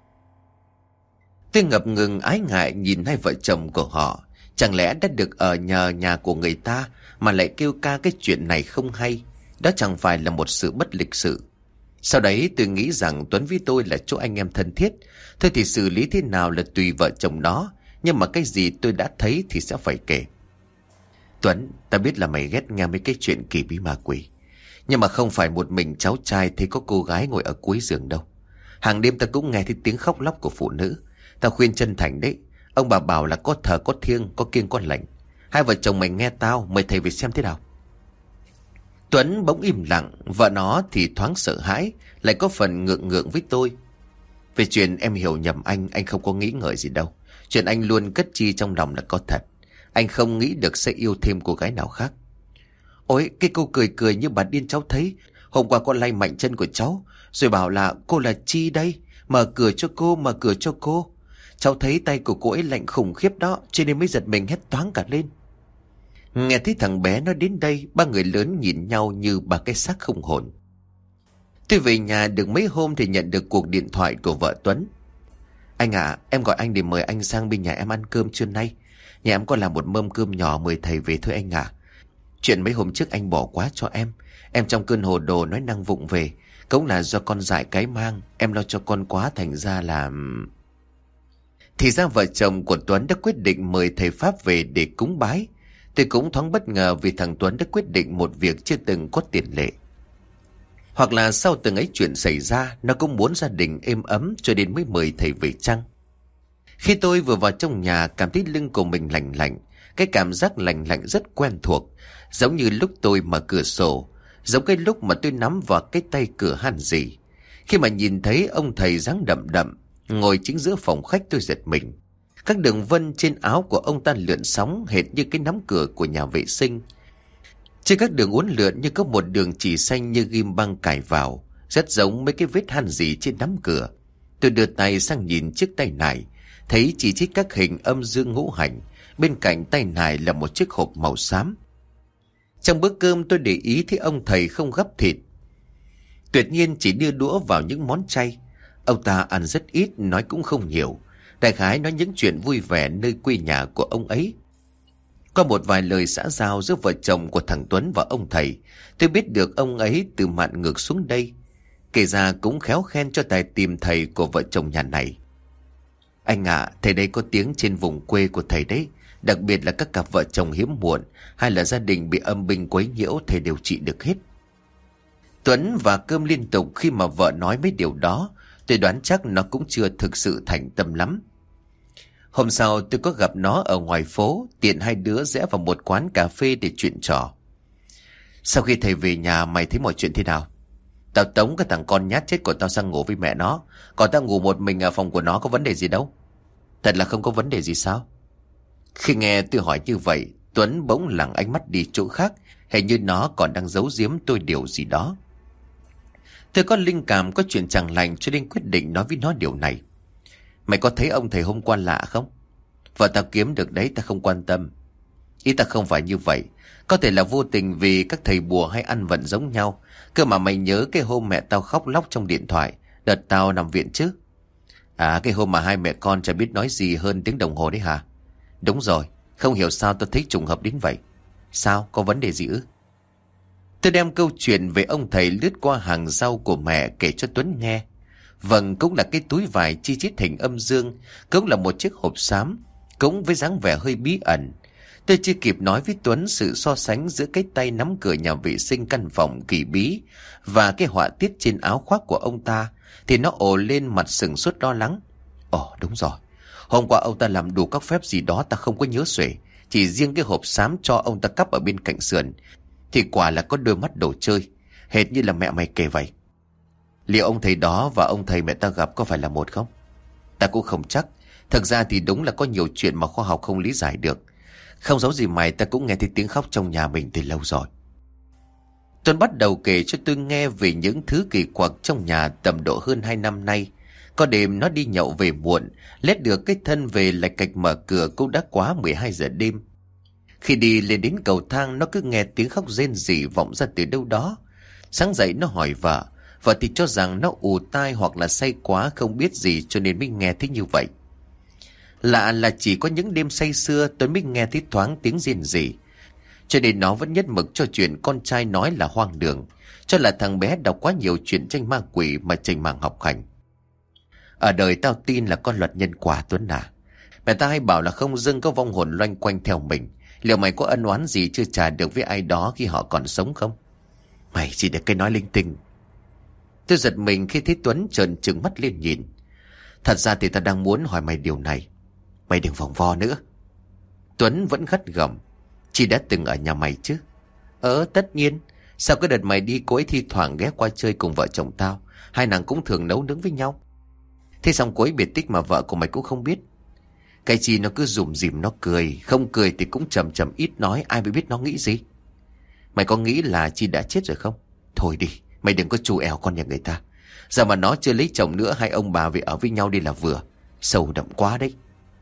Tôi ngập ngừng ái ngại nhìn hai vợ chồng của họ. Chẳng lẽ đã được ở nhờ nhà của người ta mà lại kêu ca cái chuyện này không hay? Đó chẳng phải là một sự bất lịch sự. Sau đấy tôi nghĩ rằng Tuấn với tôi là chỗ anh em thân thiết. Thôi thì xử lý thế nào là tùy vợ chồng nó. Nhưng mà cái gì tôi đã thấy thì sẽ phải kể. Tuấn, ta biết là mày ghét nghe mấy cái chuyện kỳ bí ma quỷ. Nhưng mà không phải một mình cháu trai thấy có cô gái ngồi ở cuối giường đâu. Hàng đêm ta cũng nghe thấy tiếng khóc lóc của phụ nữ. Ta khuyên chân thành đấy. Ông bà bảo là có thờ có thiêng, có kiêng có lệnh. Hai vợ chồng mày nghe tao, mời thầy về xem thế nào. Tuấn bỗng im lặng. Vợ nó thì thoáng sợ hãi, lại có phần ngượng ngượng với tôi. Về chuyện em hiểu nhầm anh, anh không có nghĩ ngợi gì đâu. Chuyện anh luôn cất chi trong lòng là có thật. Anh không nghĩ được sẽ yêu thêm cô gái nào khác. Ôi, cái cô cười cười như bà điên cháu thấy. Hôm qua con lay mạnh chân của cháu, rồi bảo là cô là Chi đây. Mở cửa cho cô, mở cửa cho cô. Cháu thấy tay của cô ấy lạnh khủng khiếp đó, cho nên mới giật mình hét toáng cả lên. Nghe thấy thằng bé nó đến đây, ba người lớn nhìn nhau như ba cái xác không hồn. Tôi về nhà được mấy hôm thì nhận được cuộc điện thoại của vợ Tuấn. Anh ạ, à, em gọi anh để mời anh sang bên nhà em ăn cơm trưa nay. Nhà em có làm một mâm cơm nhỏ mời thầy về thôi anh ạ. À. Chuyện mấy hôm trước anh bỏ quá cho em. Em trong cơn hồ đồ nói năng vụng về. Cũng là do con dại cái mang. Em lo cho con quá thành ra là... Thì ra vợ chồng của Tuấn đã quyết định mời thầy Pháp về để cúng bái. Tôi cũng thoáng bất ngờ vì thằng Tuấn đã quyết định một việc chưa từng có tiền lệ. Hoặc là sau từng ấy chuyện xảy ra, nó cũng muốn gia đình êm ấm cho nên mới mời thầy về chăng. Khi tôi vừa vào trong nhà, cảm thấy lưng của mình lạnh lạnh. Cái cảm giác lạnh lạnh rất quen thuộc, giống như lúc tôi mở cửa sổ, giống cái lúc mà tôi nắm vào cái tay cửa hàn gì. Khi mà nhìn thấy ông thầy dáng đậm đậm ngồi chính giữa phòng khách, tôi giật mình. Các đường vân trên áo của ông ta lượn sóng hệt như cái nắm cửa của nhà vệ sinh. Trên các đường uốn lượn như có một đường chỉ xanh như ghim băng cài vào, rất giống mấy cái vết hàn gì trên nắm cửa. Tôi đưa tay sang nhìn chiếc tay này, thấy chỉ trích các hình âm dương ngũ hành. Bên cạnh tay này là một chiếc hộp màu xám. Trong bữa cơm tôi để ý thấy ông thầy không gắp thịt, tuyệt nhiên chỉ đưa đũa vào những món chay. Ông ta ăn rất ít, nói cũng không nhiều. Đại khái nói những chuyện vui vẻ nơi quê nhà của ông ấy. Qua một vài lời xã giao giữa vợ chồng của thằng Tuấn và ông thầy, tôi biết được ông ấy từ mạn ngược xuống đây. Kể ra cũng khéo khen cho tài tìm thầy của vợ chồng nhà này. Anh ạ, à, thầy đây có tiếng trên vùng quê của thầy đấy. Đặc biệt là các cặp vợ chồng hiếm muộn hay là gia đình bị âm binh quấy nhiễu, thầy điều trị được hết. Tuấn và cơm liên tục khi mà vợ nói mấy điều đó. Tôi đoán chắc nó cũng chưa thực sự thành tâm lắm. Hôm sau tôi có gặp nó ở ngoài phố, tiện hai đứa rẽ vào một quán cà phê để chuyện trò. Sau khi thầy về nhà mày thấy mọi chuyện thế nào? Tao tống cái thằng con nhát chết của tao sang ngủ với mẹ nó, còn tao ngủ một mình ở phòng của nó, có vấn đề gì đâu. Thật là không có vấn đề gì sao? Khi nghe tôi hỏi như vậy, Tuấn bỗng lẳng ánh mắt đi chỗ khác, hình như nó còn đang giấu giếm tôi điều gì đó. Tôi có linh cảm có chuyện chẳng lành cho nên quyết định nói với nó điều này. Mày có thấy ông thầy hôm qua lạ không? Vợ tao kiếm được đấy, ta không quan tâm. Ý ta không phải như vậy. Có thể là vô tình vì các thầy bùa hay ăn vận giống nhau. Cơ mà mày nhớ cái hôm mẹ tao khóc lóc trong điện thoại, đợt tao nằm viện chứ? À, cái hôm mà hai mẹ con chả biết nói gì hơn tiếng đồng hồ đấy hả? Đúng rồi, không hiểu sao tôi thấy trùng hợp đến vậy. Sao, có vấn đề gì ư? Tôi đem câu chuyện về ông thầy lướt qua hàng rau của mẹ kể cho Tuấn nghe. Vâng, cũng là cái túi vải chi chít hình âm dương, cũng là một chiếc hộp xám, cũng với dáng vẻ hơi bí ẩn. Tôi chưa kịp nói với Tuấn sự so sánh giữa cái tay nắm cửa nhà vệ sinh căn phòng kỳ bí và cái họa tiết trên áo khoác của ông ta, thì nó ồ lên mặt sừng sốt lo lắng. Ồ, đúng rồi, hôm qua ông ta làm đủ các phép gì đó ta không có nhớ xuể. Chỉ riêng cái hộp xám cho ông ta cắp ở bên cạnh sườn thì quả là có đôi mắt đồ chơi, hệt như là mẹ mày kể vậy. Liệu ông thầy đó và ông thầy mẹ ta gặp có phải là một không? Ta cũng không chắc. Thực ra thì đúng là có nhiều chuyện mà khoa học không lý giải được. Không giấu gì mày, ta cũng nghe thấy tiếng khóc trong nhà mình từ lâu rồi. Tuấn bắt đầu kể cho tôi nghe về những thứ kỳ quặc trong nhà tầm độ hơn hai năm nay. Có đêm nó đi nhậu về muộn, lết được cái thân về lại cạch mở cửa cũng đã quá mười hai giờ đêm. Khi đi lên đến cầu thang, nó cứ nghe tiếng khóc rên rỉ vọng ra từ đâu đó. Sáng dậy nó hỏi vợ, vợ thì cho rằng nó ù tai hoặc là say quá không biết gì cho nên mới nghe thấy như vậy. Lạ là chỉ có những đêm say sưa Tuấn mới nghe thấy thoáng tiếng rên rỉ, cho nên nó vẫn nhất mực cho chuyện con trai nói là hoang đường, cho là thằng bé đọc quá nhiều chuyện tranh ma quỷ mà chành màng học hành. Ở đời tao tin là có luật nhân quả Tuấn à. Mẹ ta hay bảo là không dưng có vong hồn loanh quanh theo mình. Liệu mày có ân oán gì chưa trả được với ai đó khi họ còn sống không? Mày chỉ được cái nói linh tinh. Tôi giật mình khi thấy Tuấn trợn trừng mắt lên nhìn. Thật ra thì ta đang muốn hỏi mày điều này. Mày đừng vòng vo nữa. Tuấn vẫn gắt gỏng. Chị đã từng ở nhà mày chứ? Ờ, tất nhiên. Sao cái đợt mày đi cô ấy thi thoảng ghé qua chơi cùng vợ chồng tao. Hai nàng cũng thường nấu nướng với nhau. Thế xong cô ấy biệt tích mà vợ của mày cũng không biết. Cái chi nó cứ rủm rỉm nó cười. Không cười thì cũng chầm chầm ít nói. Ai mới biết nó nghĩ gì. Mày có nghĩ là Chi đã chết rồi không? Thôi đi, mày đừng có trù ẻo con nhà người ta. Giờ mà nó chưa lấy chồng nữa, hai ông bà về ở với nhau đi là vừa. Sâu đậm quá đấy.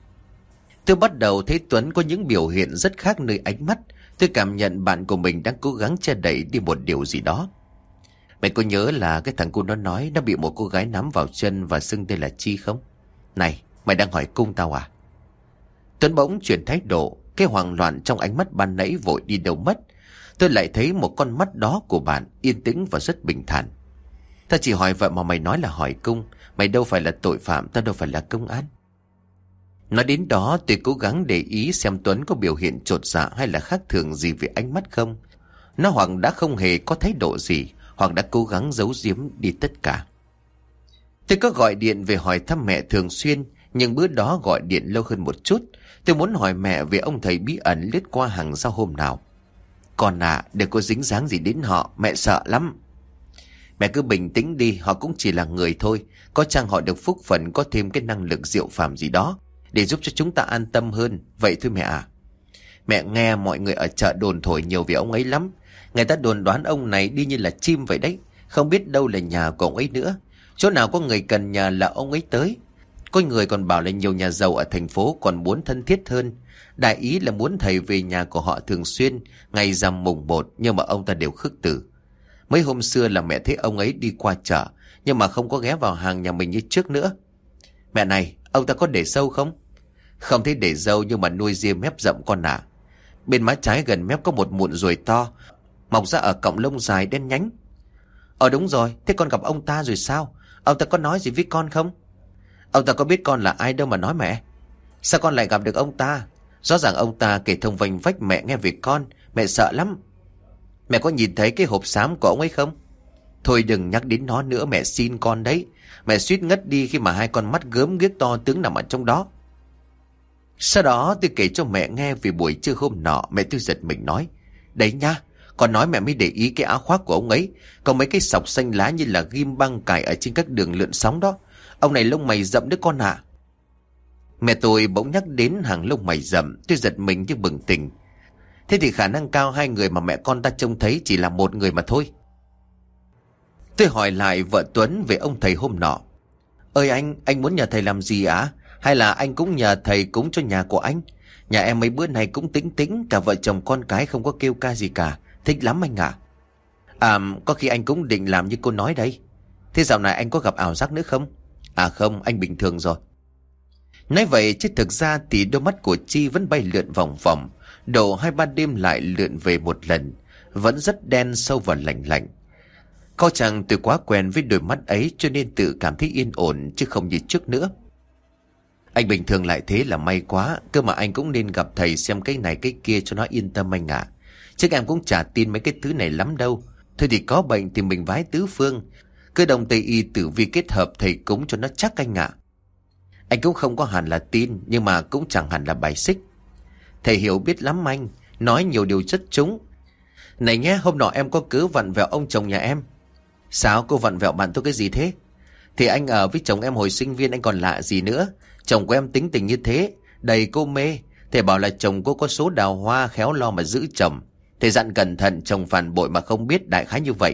Tôi bắt đầu thấy Tuấn có những biểu hiện rất khác nơi ánh mắt. Tôi cảm nhận bạn của mình đang cố gắng che đậy đi một điều gì đó. Mày có nhớ là cái thằng cu nó nói nó bị một cô gái nắm vào chân và xưng tên là Chi không? Này, Mày đang hỏi cung tao à? Tuấn bỗng chuyển thái độ. Cái hoảng loạn trong ánh mắt ban nãy vội đi đâu mất. Tôi lại thấy một con mắt đó của bạn yên tĩnh và rất bình thản. Ta chỉ hỏi vậy mà mày nói là hỏi cung. Mày đâu phải là tội phạm, ta đâu phải là công an. Nói đến đó tôi cố gắng để ý xem Tuấn có biểu hiện chột dạ hay là khác thường gì về ánh mắt không. Nó hoặc đã không hề có thái độ gì, hoặc đã cố gắng giấu giếm đi tất cả. Tôi có gọi điện về hỏi thăm mẹ thường xuyên, nhưng bữa đó gọi điện lâu hơn một chút. Tôi muốn hỏi mẹ về ông thầy bí ẩn lướt qua hàng rau hôm nào. Con à, đừng có dính dáng gì đến họ, mẹ sợ lắm. Mẹ cứ bình tĩnh đi, họ cũng chỉ là người thôi. Có chăng họ được phúc phần có thêm cái năng lực diệu phàm gì đó để giúp cho chúng ta an tâm hơn. Vậy thôi mẹ à. Mẹ nghe mọi người ở chợ đồn thổi nhiều về ông ấy lắm. Người ta đồn đoán ông này đi như là chim vậy đấy. Không biết đâu là nhà của ông ấy nữa. Chỗ nào có người cần nhà là ông ấy tới. Có người còn bảo là nhiều nhà giàu ở thành phố còn muốn thân thiết hơn. Đại ý là muốn thầy về nhà của họ thường xuyên ngày rằm mùng một, nhưng mà ông ta đều khước từ. Mấy hôm xưa là mẹ thấy ông ấy đi qua chợ, nhưng mà không có ghé vào hàng nhà mình như trước nữa. Mẹ này, ông ta có để sâu không? Không thấy để râu, nhưng mà nuôi ria mép rậm con ạ. À. Bên má trái gần mép có một mụn ruồi to, mọc ra ở cọng lông dài đen nhánh. Ờ đúng rồi, thế con gặp ông ta rồi sao? Ông ta có nói gì với con không? Ông ta có biết con là ai đâu mà nói mẹ. Sao con lại gặp được ông ta? Rõ ràng ông ta kể thông vành vách mẹ nghe về con. Mẹ sợ lắm. Mẹ có nhìn thấy cái hộp xám của ông ấy không? Thôi đừng nhắc đến nó nữa, mẹ xin con đấy. Mẹ suýt ngất đi khi mà hai con mắt gớm ghiếc to tướng nằm ở trong đó. Sau đó tôi kể cho mẹ nghe về buổi trưa hôm nọ. Mẹ tôi giật mình nói: đấy nha, con nói mẹ mới để ý cái áo khoác của ông ấy có mấy cái sọc xanh lá như là ghim băng cài ở trên các đường lượn sóng đó. Ông này lông mày rậm đấy con ạ. À. Mẹ tôi bỗng nhắc đến hàng lông mày rậm. Tôi giật mình nhưng bừng tỉnh. Thế thì khả năng cao hai người mà mẹ con ta trông thấy chỉ là một người mà thôi. Tôi hỏi lại vợ Tuấn về ông thầy hôm nọ. Ơi anh, anh muốn nhờ thầy làm gì ạ? À? Hay là anh cũng nhờ thầy cúng cho nhà của anh? Nhà em mấy bữa này cũng tĩnh tĩnh, cả vợ chồng con cái không có kêu ca gì cả. Thích lắm anh ạ. À. à, có khi anh cũng định làm như cô nói đây. Thế dạo này anh có gặp ảo giác nữa không? À không, anh bình thường rồi. Nói vậy chứ thực ra thì đôi mắt của Chi vẫn bay lượn vòng vòng. Độ hai ba đêm lại lượn về một lần. Vẫn rất đen sâu và lạnh lạnh. Có chăng tôi quá quen với đôi mắt ấy cho nên tự cảm thấy yên ổn chứ không như trước nữa. Anh bình thường lại thế là may quá. Cơ mà anh cũng nên gặp thầy xem cái này cái kia cho nó yên tâm anh ạ. À. Chứ em cũng chả tin mấy cái thứ này lắm đâu. Thôi thì có bệnh thì mình vái tứ phương. Cứ đồng Tây y tử vi kết hợp thầy cúng cho nó chắc anh ạ. À. Anh cũng không có hẳn là tin, nhưng mà cũng chẳng hẳn là bài xích. Thầy hiểu biết lắm anh, nói nhiều điều rất trúng. Này nhé, hôm nọ em có cứ vặn vẹo ông chồng nhà em. Sao cô vặn vẹo bạn tôi cái gì thế? Thì anh ở với chồng em hồi sinh viên anh còn lạ gì nữa. Chồng của em tính tình như thế, đầy cô mê. Thầy bảo là chồng cô có số đào hoa khéo lo mà giữ chồng. Thầy dặn cẩn thận chồng phản bội mà không biết, đại khái như vậy.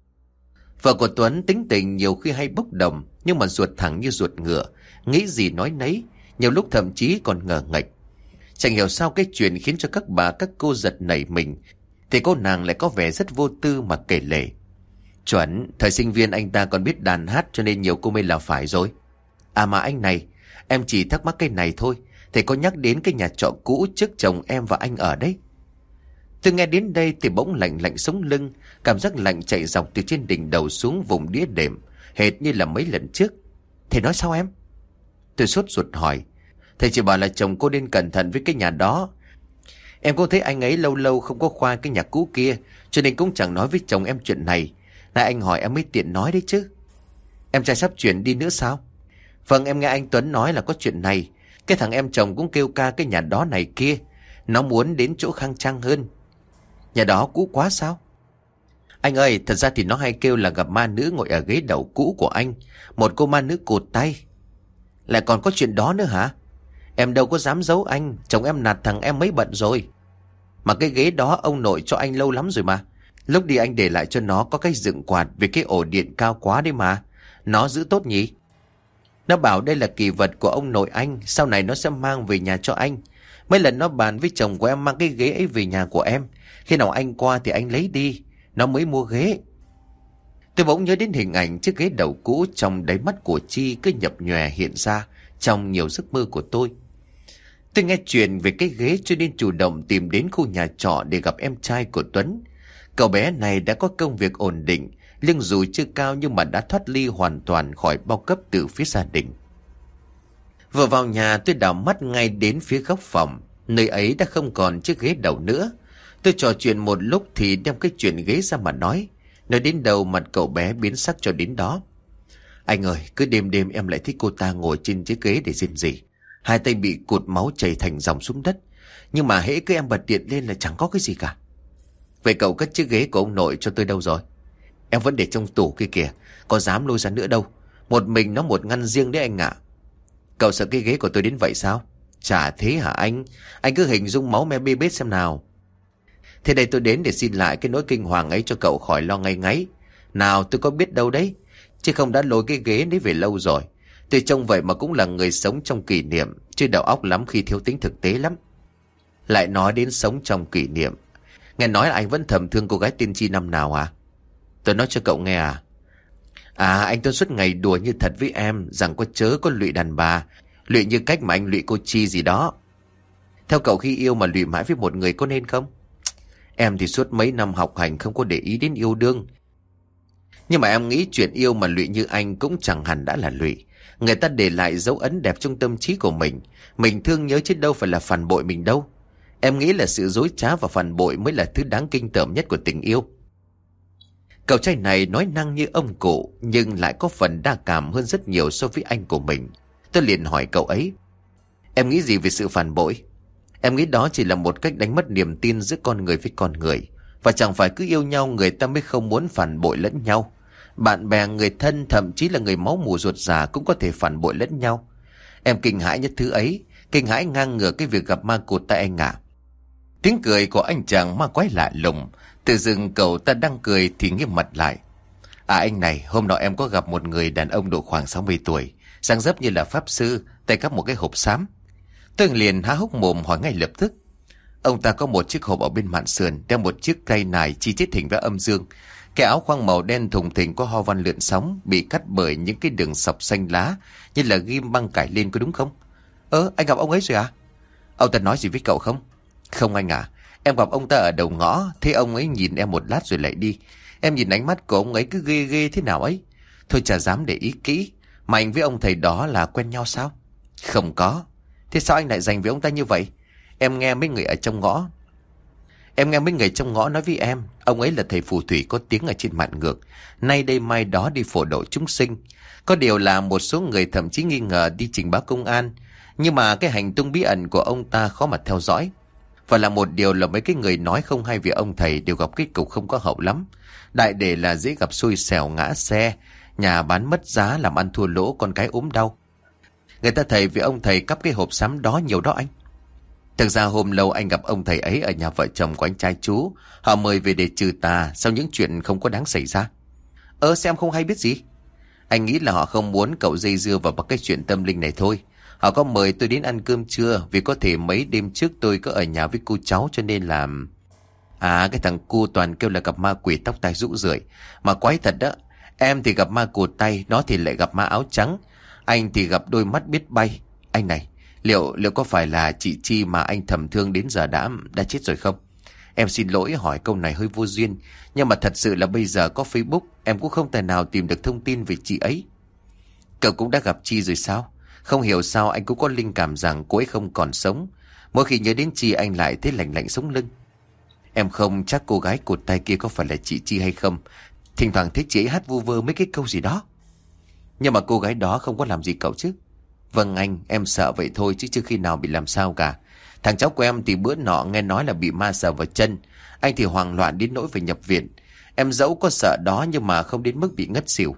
Vợ của Tuấn tính tình nhiều khi hay bốc đồng, nhưng mà ruột thẳng như ruột ngựa, nghĩ gì nói nấy, nhiều lúc thậm chí còn ngờ nghệch. Chẳng hiểu sao cái chuyện khiến cho các bà các cô giật nảy mình, thì cô nàng lại có vẻ rất vô tư mà kể lể. Chuẩn, thời sinh viên anh ta còn biết đàn hát cho nên nhiều cô mê là phải rồi. À mà anh này, em chỉ thắc mắc cái này thôi. Thầy có nhắc đến cái nhà trọ cũ trước chồng em và anh ở đấy. Tôi nghe đến đây thì bỗng lạnh lạnh sống lưng, cảm giác lạnh chạy dọc từ trên đỉnh đầu xuống vùng đĩa đệm, hệt như là mấy lần trước. Thầy nói sao em? Tôi sốt ruột hỏi. Thầy chỉ bảo là chồng cô nên cẩn thận với cái nhà đó. Em cũng thấy anh ấy lâu lâu không có khoa cái nhà cũ kia, cho nên cũng chẳng nói với chồng em chuyện này. Nay anh hỏi em mới tiện nói đấy chứ. Em trai sắp chuyển đi nữa sao? Vâng, em nghe anh Tuấn nói là có chuyện này. Cái thằng em chồng cũng kêu ca cái nhà đó này kia. Nó muốn đến chỗ khang trang hơn. Nhà đó cũ quá sao? Anh ơi, thật ra thì nó hay kêu là gặp ma nữ ngồi ở ghế đầu cũ của anh. Một cô ma nữ cụt tay. Lại còn có chuyện đó nữa hả? Em đâu có dám giấu anh. Chồng em nạt thằng em mấy bận rồi. Mà cái ghế đó ông nội cho anh lâu lắm rồi mà. Lúc đi anh để lại cho nó có cái dựng quạt vì cái ổ điện cao quá đấy mà. Nó giữ tốt nhỉ? Nó bảo đây là kỳ vật của ông nội anh, sau này nó sẽ mang về nhà cho anh. Mấy lần nó bàn với chồng của em mang cái ghế ấy về nhà của em. Khi nào anh qua thì anh lấy đi. Nó mới mua ghế. Tôi bỗng nhớ đến hình ảnh chiếc ghế đầu cũ trong đáy mắt của Chi cứ nhập nhòe hiện ra, trong nhiều giấc mơ của tôi. Tôi nghe chuyện về cái ghế cho nên chủ động tìm đến khu nhà trọ để gặp em trai của Tuấn. Cậu bé này đã có công việc ổn định, lương dù chưa cao nhưng mà đã thoát ly hoàn toàn khỏi bao cấp từ phía gia đình. Vừa vào nhà tôi đảo mắt ngay đến phía góc phòng. Nơi ấy đã không còn chiếc ghế đầu nữa. Tôi trò chuyện một lúc thì đem cái chuyện ghế ra mà nói. Nói đến đầu mặt cậu bé biến sắc cho đến đó. Anh ơi, cứ đêm đêm em lại thích cô ta ngồi trên chiếc ghế để rên rỉ. Hai tay bị cụt máu chảy thành dòng xuống đất. Nhưng mà hễ cứ em bật điện lên là chẳng có cái gì cả. Vậy cậu cất chiếc ghế của ông nội cho tôi đâu rồi? Em vẫn để trong tủ kia kìa, có dám lôi ra nữa đâu. Một mình nó một ngăn riêng đấy anh ạ. Cậu sợ cái ghế của tôi đến vậy sao? Chả thế hả anh? Anh cứ hình dung máu me bê bết xem nào. Thế đây tôi đến để xin lại cái nỗi kinh hoàng ấy cho cậu khỏi lo ngay ngáy. Nào tôi có biết đâu đấy. Chứ không đã lôi cái ghế đấy về lâu rồi. Tôi trông vậy mà cũng là người sống trong kỷ niệm, chứ đầu óc lắm khi thiếu tính thực tế lắm. Lại nói đến sống trong kỷ niệm. Nghe nói là anh vẫn thầm thương cô gái tiên tri năm nào à? Tôi nói cho cậu nghe à? À, anh tôi suốt ngày đùa như thật với em rằng có chớ có lụy đàn bà, lụy như cách mà anh lụy cô Chi gì đó. Theo cậu khi yêu mà lụy mãi với một người có nên không? Em thì suốt mấy năm học hành không có để ý đến yêu đương. Nhưng mà em nghĩ chuyện yêu mà lụy như anh cũng chẳng hẳn đã là lụy. Người ta để lại dấu ấn đẹp trong tâm trí của mình. Mình thương nhớ chứ đâu phải là phản bội mình đâu. Em nghĩ là sự dối trá và phản bội mới là thứ đáng kinh tởm nhất của tình yêu. Cậu trai này nói năng như ông cụ, nhưng lại có phần đa cảm hơn rất nhiều so với anh của mình. Tôi liền hỏi cậu ấy, em nghĩ gì về sự phản bội? Em nghĩ đó chỉ là một cách đánh mất niềm tin giữa con người với con người. Và chẳng phải cứ yêu nhau người ta mới không muốn phản bội lẫn nhau. Bạn bè, người thân, thậm chí là người máu mủ ruột già cũng có thể phản bội lẫn nhau. Em kinh hãi nhất thứ ấy, kinh hãi ngang ngửa cái việc gặp ma cụt tại anh ạ. Tiếng cười của anh chàng ma quái lạ lùng. Tự dưng cậu ta đang cười thì nghiêm mặt lại. À anh này, hôm nọ em có gặp một người đàn ông độ khoảng sáu mươi tuổi, dáng dấp như là pháp sư, tay cắp một cái hộp xám. Tôi liền há hốc mồm hỏi ngay lập tức. Ông ta có một chiếc hộp ở bên mạn sườn, đeo một chiếc cây nải chi chít hình vẽ âm dương. Cái áo khoang màu đen thùng thình có hoa văn lượn sóng, bị cắt bởi những cái đường sọc xanh lá, như là ghim băng cải lên, có đúng không? Ơ, anh gặp ông ấy rồi à? Ông ta nói gì với cậu không? Không anh à, em gặp ông ta ở đầu ngõ, thấy ông ấy nhìn em một lát rồi lại đi. Em nhìn ánh mắt của ông ấy cứ ghê ghê thế nào ấy. Thôi chả dám để ý kỹ. Mà anh với ông thầy đó là quen nhau sao? Không có. Thế sao anh lại dành với ông ta như vậy? Em nghe mấy người ở trong ngõ Em nghe mấy người trong ngõ nói với em, ông ấy là thầy phù thủy có tiếng ở trên mạn ngược, nay đây mai đó đi phổ độ chúng sinh. Có điều là một số người thậm chí nghi ngờ đi trình báo công an. Nhưng mà cái hành tung bí ẩn của ông ta khó mà theo dõi. Và là một điều là mấy cái người nói không hay về ông thầy đều gặp kết cục không có hậu lắm. Đại để là dễ gặp xui xẻo, ngã xe, nhà bán mất giá, làm ăn thua lỗ, con cái ốm đau. Người ta thầy vì ông thầy cắp cái hộp xám đó nhiều đó anh. Thực ra hôm lâu anh gặp ông thầy ấy ở nhà vợ chồng của anh trai chú. Họ mời về để trừ tà sau những chuyện không có đáng xảy ra. Ơ xem không hay biết gì. Anh nghĩ là họ không muốn cậu dây dưa vào cái chuyện tâm linh này thôi. Họ có mời tôi đến ăn cơm trưa vì có thể mấy đêm trước tôi có ở nhà với cô cháu cho nên là... À cái thằng cu toàn kêu là gặp ma quỷ tóc tai rũ rượi. Mà quái thật đó. Em thì gặp ma cụt tay, nó thì lại gặp ma áo trắng. Anh thì gặp đôi mắt biết bay. Anh này, liệu liệu có phải là chị Chi mà anh thầm thương đến giờ đã đã chết rồi không? Em xin lỗi hỏi câu này hơi vô duyên. Nhưng mà thật sự là bây giờ có Facebook, em cũng không thể nào tìm được thông tin về chị ấy. Cậu cũng đã gặp Chi rồi sao? Không hiểu sao anh cũng có linh cảm rằng cô ấy không còn sống. Mỗi khi nhớ đến Chi anh lại thấy lạnh lạnh sống lưng. Em không chắc cô gái cụt tay kia có phải là chị Chi hay không. Thỉnh thoảng thấy chị ấy hát vu vơ mấy cái câu gì đó. Nhưng mà cô gái đó không có làm gì cậu chứ? Vâng anh, em sợ vậy thôi chứ chưa khi nào bị làm sao cả. Thằng cháu của em thì bữa nọ nghe nói là bị ma sờ vào chân. Anh thì hoảng loạn đến nỗi phải nhập viện. Em dẫu có sợ đó nhưng mà không đến mức bị ngất xỉu.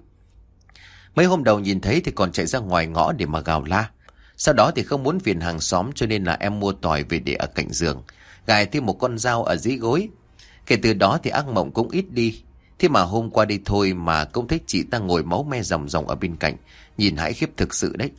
Mấy hôm đầu nhìn thấy thì còn chạy ra ngoài ngõ để mà gào la. Sau đó thì không muốn phiền hàng xóm cho nên là em mua tỏi về để ở cạnh giường, gài thêm một con dao ở dưới gối. Kể từ đó thì ác mộng cũng ít đi. Thế mà hôm qua đi thôi mà cũng thấy chị ta ngồi máu me ròng ròng ở bên cạnh. Nhìn hãi khiếp thực sự đấy.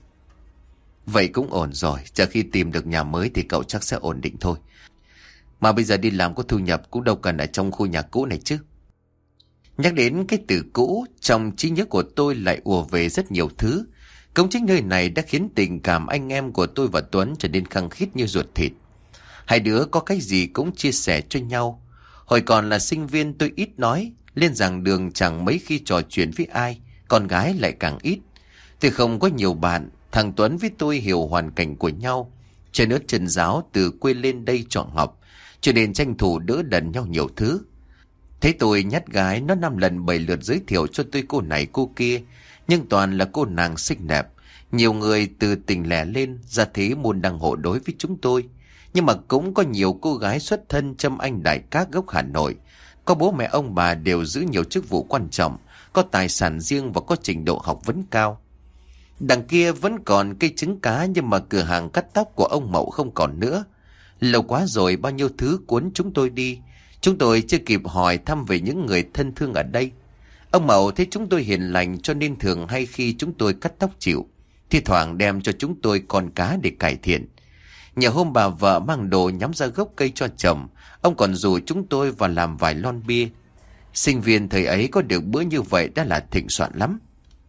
Vậy cũng ổn rồi, chờ khi tìm được nhà mới thì cậu chắc sẽ ổn định thôi. Mà bây giờ đi làm có thu nhập cũng đâu cần ở trong khu nhà cũ này chứ. Nhắc đến cái từ cũ, trong trí nhớ của tôi lại ùa về rất nhiều thứ. Cũng chính nơi này đã khiến tình cảm anh em của tôi và Tuấn trở nên khăng khít như ruột thịt. Hai đứa có cái gì cũng chia sẻ cho nhau. Hồi còn là sinh viên tôi ít nói, lên giảng đường chẳng mấy khi trò chuyện với ai, con gái lại càng ít. Tôi không có nhiều bạn, thằng Tuấn với tôi hiểu hoàn cảnh của nhau. Chân ướt chân ráo từ quê lên đây chọn học, cho nên tranh thủ đỡ đần nhau nhiều thứ. Thấy tôi nhát gái, nó năm lần bảy lượt giới thiệu cho tôi cô này cô kia, nhưng toàn là cô nàng xinh đẹp. Nhiều người từ tỉnh lẻ lên ra thế môn đăng hộ đối với chúng tôi. Nhưng mà cũng có nhiều cô gái xuất thân châm anh đại cát gốc Hà Nội. Có bố mẹ ông bà đều giữ nhiều chức vụ quan trọng, có tài sản riêng và có trình độ học vấn cao. Đằng kia vẫn còn cây trứng cá, nhưng mà cửa hàng cắt tóc của ông Mậu không còn nữa. Lâu quá rồi bao nhiêu thứ cuốn chúng tôi đi. Chúng tôi chưa kịp hỏi thăm về những người thân thương ở đây. Ông Mậu thấy chúng tôi hiền lành cho nên thường hay khi chúng tôi cắt tóc chịu, thi thoảng đem cho chúng tôi con cá để cải thiện. Nhiều hôm bà vợ mang đồ nhắm ra gốc cây cho chồng, ông còn rủ chúng tôi vào làm vài lon bia. Sinh viên thời ấy có được bữa như vậy đã là thịnh soạn lắm.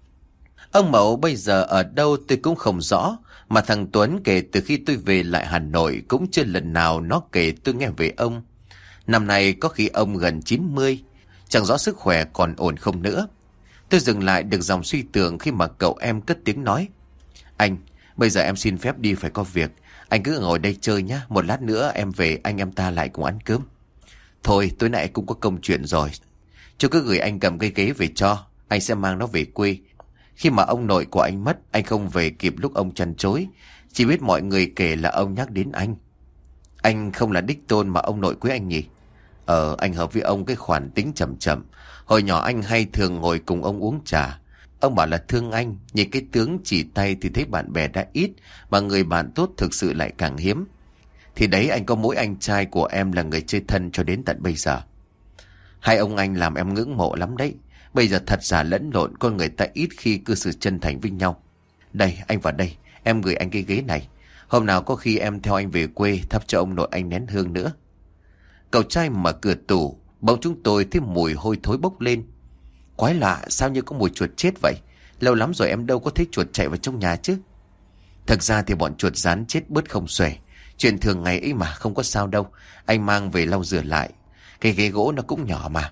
Ông Mậu bây giờ ở đâu tôi cũng không rõ, mà thằng Tuấn kể từ khi tôi về lại Hà Nội cũng chưa lần nào nó kể tôi nghe về ông. Năm nay có khi ông gần chín mươi, chẳng rõ sức khỏe còn ổn không nữa. Tôi dừng lại được dòng suy tưởng khi mà cậu em cất tiếng nói: Anh, bây giờ em xin phép đi phải có việc. Anh cứ ngồi đây chơi nhá, một lát nữa em về anh em ta lại cùng ăn cơm. Thôi tối nay cũng có công chuyện rồi, chú cứ gửi anh cầm cây ghế về cho, anh sẽ mang nó về quê. Khi mà ông nội của anh mất, anh không về kịp lúc ông chăn chối, chỉ biết mọi người kể là ông nhắc đến anh. Anh không là đích tôn mà ông nội quý anh nhỉ? Ờ, anh hợp với ông cái khoản tính chậm chậm. Hồi nhỏ anh hay thường ngồi cùng ông uống trà. Ông bảo là thương anh, nhìn cái tướng chỉ tay thì thấy bạn bè đã ít, mà người bạn tốt thực sự lại càng hiếm. Thì đấy, anh có mỗi anh trai của em là người chơi thân cho đến tận bây giờ. Hai ông anh làm em ngưỡng mộ lắm đấy. Bây giờ thật giả lẫn lộn, con người ta ít khi cư xử chân thành với nhau. Đây, anh vào đây, em gửi anh cái ghế này. Hôm nào có khi em theo anh về quê thắp cho ông nội anh nén hương nữa. Cậu trai mở cửa tủ, bỗng chúng tôi thấy mùi hôi thối bốc lên. Quái lạ, sao như có mùi chuột chết vậy? Lâu lắm rồi em đâu có thấy chuột chạy vào trong nhà chứ. Thật ra thì bọn chuột rán chết bớt không xuể, chuyện thường ngày ấy mà, không có sao đâu. Anh mang về lau rửa lại, cái ghế gỗ nó cũng nhỏ mà.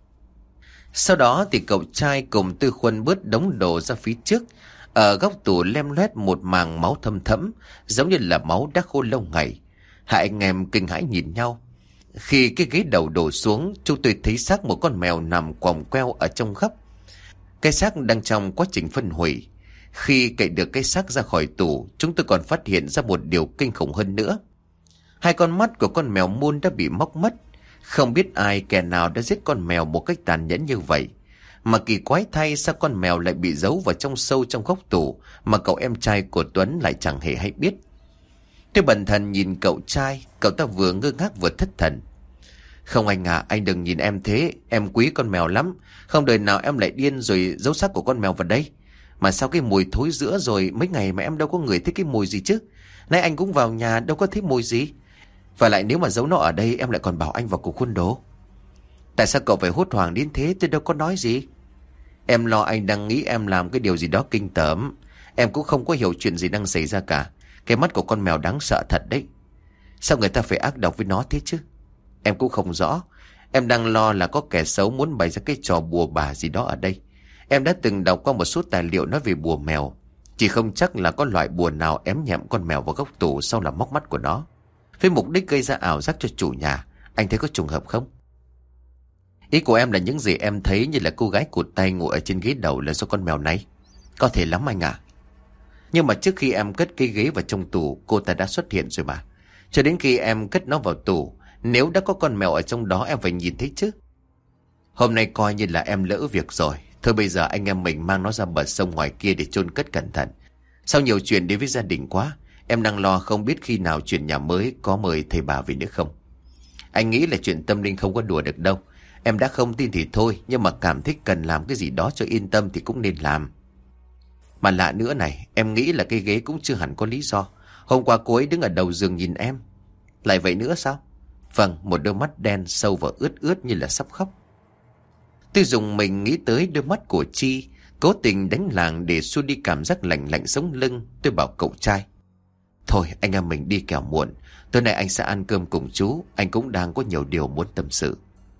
Sau đó thì cậu trai cùng Tư Khuân bớt đống đồ ra phía trước. Ở góc tủ lem loét một màng máu thâm thẫm, giống như là máu đã khô lâu ngày. Hai anh em kinh hãi nhìn nhau. Khi cái ghế đầu đổ xuống, chúng tôi thấy xác một con mèo nằm quòng queo ở trong góc. Cái xác đang trong quá trình phân hủy. Khi cậy được cái xác ra khỏi tủ, chúng tôi còn phát hiện ra một điều kinh khủng hơn nữa. Hai con mắt của con mèo muôn đã bị móc mất. Không biết ai, kẻ nào đã giết con mèo một cách tàn nhẫn như vậy. Mà kỳ quái thay, sao con mèo lại bị giấu vào trong sâu trong góc tủ mà cậu em trai của Tuấn lại chẳng hề hay biết. Tôi bần thần nhìn cậu trai, cậu ta vừa ngơ ngác vừa thất thần. Không anh à, anh đừng nhìn em thế, em quý con mèo lắm. Không đời nào em lại điên rồi giấu xác của con mèo vào đây. Mà sao cái mùi thối rữa rồi, mấy ngày mà em đâu có ngửi thấy cái mùi gì chứ. Nay anh cũng vào nhà đâu có thấy mùi gì. Và lại nếu mà giấu nó ở đây, em lại còn bảo anh vào cục khuôn đồ. Tại sao cậu phải hốt hoảng đến thế, tôi đâu có nói gì. Em lo anh đang nghĩ em làm cái điều gì đó kinh tởm. Em cũng không có hiểu chuyện gì đang xảy ra cả. Cái mắt của con mèo đáng sợ thật đấy. Sao người ta phải ác độc với nó thế chứ? Em cũng không rõ. Em đang lo là có kẻ xấu muốn bày ra cái trò bùa bà gì đó ở đây. Em đã từng đọc qua một số tài liệu nói về bùa mèo. Chỉ không chắc là có loại bùa nào ém nhẹm con mèo vào góc tủ sau là móc mắt của nó, với mục đích gây ra ảo giác cho chủ nhà. Anh thấy có trùng hợp không? Ý của em là những gì em thấy như là cô gái cụt tay ngồi ở trên ghế đầu là do con mèo này. Có thể lắm anh ạ. Nhưng mà trước khi em cất cái ghế vào trong tủ, cô ta đã xuất hiện rồi mà. Cho đến khi em cất nó vào tủ, nếu đã có con mèo ở trong đó em phải nhìn thấy chứ. Hôm nay coi như là em lỡ việc rồi. Thôi bây giờ anh em mình mang nó ra bờ sông ngoài kia để chôn cất cẩn thận. Sao nhiều chuyện đến với gia đình quá. Em đang lo không biết khi nào chuyển nhà mới có mời thầy bà về nữa không. Anh nghĩ là chuyện tâm linh không có đùa được đâu. Em đã không tin thì thôi, nhưng mà cảm thấy cần làm cái gì đó cho yên tâm thì cũng nên làm. Mà lạ nữa này, em nghĩ là cái ghế cũng chưa hẳn có lý do. Hôm qua cô ấy đứng ở đầu giường nhìn em. Lại vậy nữa sao? Vâng, một đôi mắt đen sâu và ướt ướt như là sắp khóc. Tôi dùng mình nghĩ tới đôi mắt của Chi. Cố tình đánh làng để xua đi cảm giác lạnh lạnh sống lưng, tôi bảo cậu trai: Thôi anh em mình đi kẻo muộn, tối nay anh sẽ ăn cơm cùng chú, anh cũng đang có nhiều điều muốn tâm sự.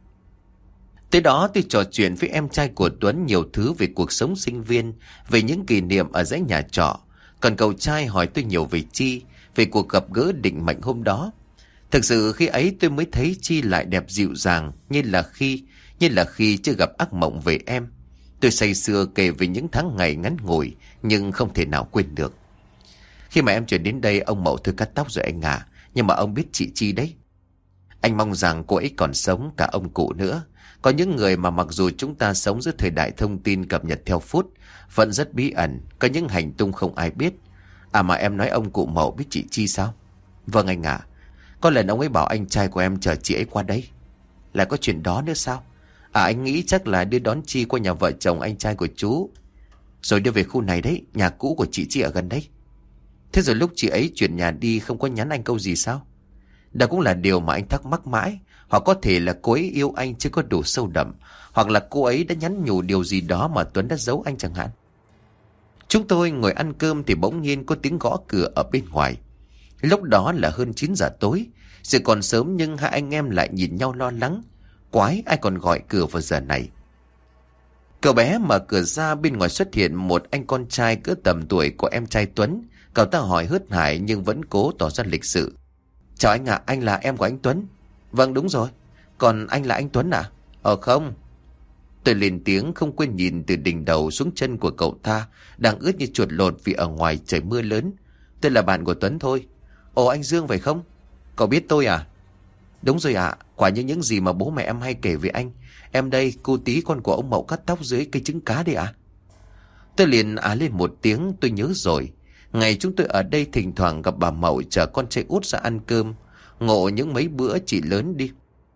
Tới đó tôi trò chuyện với em trai của Tuấn nhiều thứ về cuộc sống sinh viên, về những kỷ niệm ở dãy nhà trọ. Còn cậu trai hỏi tôi nhiều về Chi, về cuộc gặp gỡ định mệnh hôm đó. Thực sự khi ấy tôi mới thấy Chi lại đẹp dịu dàng như là khi như là khi chưa gặp ác mộng về em. Tôi say sưa kể về những tháng ngày ngắn ngủi nhưng không thể nào quên được. Khi mà em chuyển đến đây, ông Mậu tôi cắt tóc rồi anh à, nhưng mà ông biết chị Chi đấy. Anh mong rằng cô ấy còn sống, cả ông cụ nữa. Có những người mà mặc dù chúng ta sống giữa thời đại thông tin cập nhật theo phút, vẫn rất bí ẩn, có những hành tung không ai biết. À mà em nói ông cụ Mậu biết chị Chi sao? Vâng anh ạ. Có lần ông ấy bảo anh trai của em chờ chị ấy qua đây. Lại có chuyện đó nữa sao? À anh nghĩ chắc là đưa đón Chi qua nhà vợ chồng anh trai của chú, rồi đưa về khu này đấy, nhà cũ của chị Chi ở gần đấy. Thế rồi lúc chị ấy chuyển nhà đi không có nhắn anh câu gì sao? Đó cũng là điều mà anh thắc mắc mãi. Hoặc có thể là cô ấy yêu anh chưa có đủ sâu đậm, hoặc là cô ấy đã nhắn nhủ điều gì đó mà Tuấn đã giấu anh chẳng hạn. Chúng tôi ngồi ăn cơm thì bỗng nhiên có tiếng gõ cửa ở bên ngoài. Lúc đó là hơn chín giờ tối. Giờ còn sớm nhưng hai anh em lại nhìn nhau lo lắng. Quái, ai còn gọi cửa vào giờ này? Cậu bé mở cửa ra, bên ngoài xuất hiện một anh con trai cỡ tầm tuổi của em trai Tuấn. Cậu ta hỏi hớt hải nhưng vẫn cố tỏ ra lịch sự. Chào anh ạ, à, anh là em của anh Tuấn. Vâng đúng rồi. Còn anh là anh Tuấn à? Ờ không. Tôi lên tiếng không quên nhìn từ đỉnh đầu xuống chân của cậu ta, đang ướt như chuột lột vì ở ngoài trời mưa lớn. Tôi là bạn của Tuấn thôi. Ồ anh Dương phải không? Cậu biết tôi à? Đúng rồi ạ, à, quả như những gì mà bố mẹ em hay kể về anh. Em đây, cô Tí con của ông Mậu cắt tóc dưới cây trứng cá đấy ạ. À? Tôi liền á lên một tiếng, tôi nhớ rồi. Ngày chúng tôi ở đây thỉnh thoảng gặp bà Mậu chở con trai út ra ăn cơm. Ngộ những mấy bữa chị lớn đi.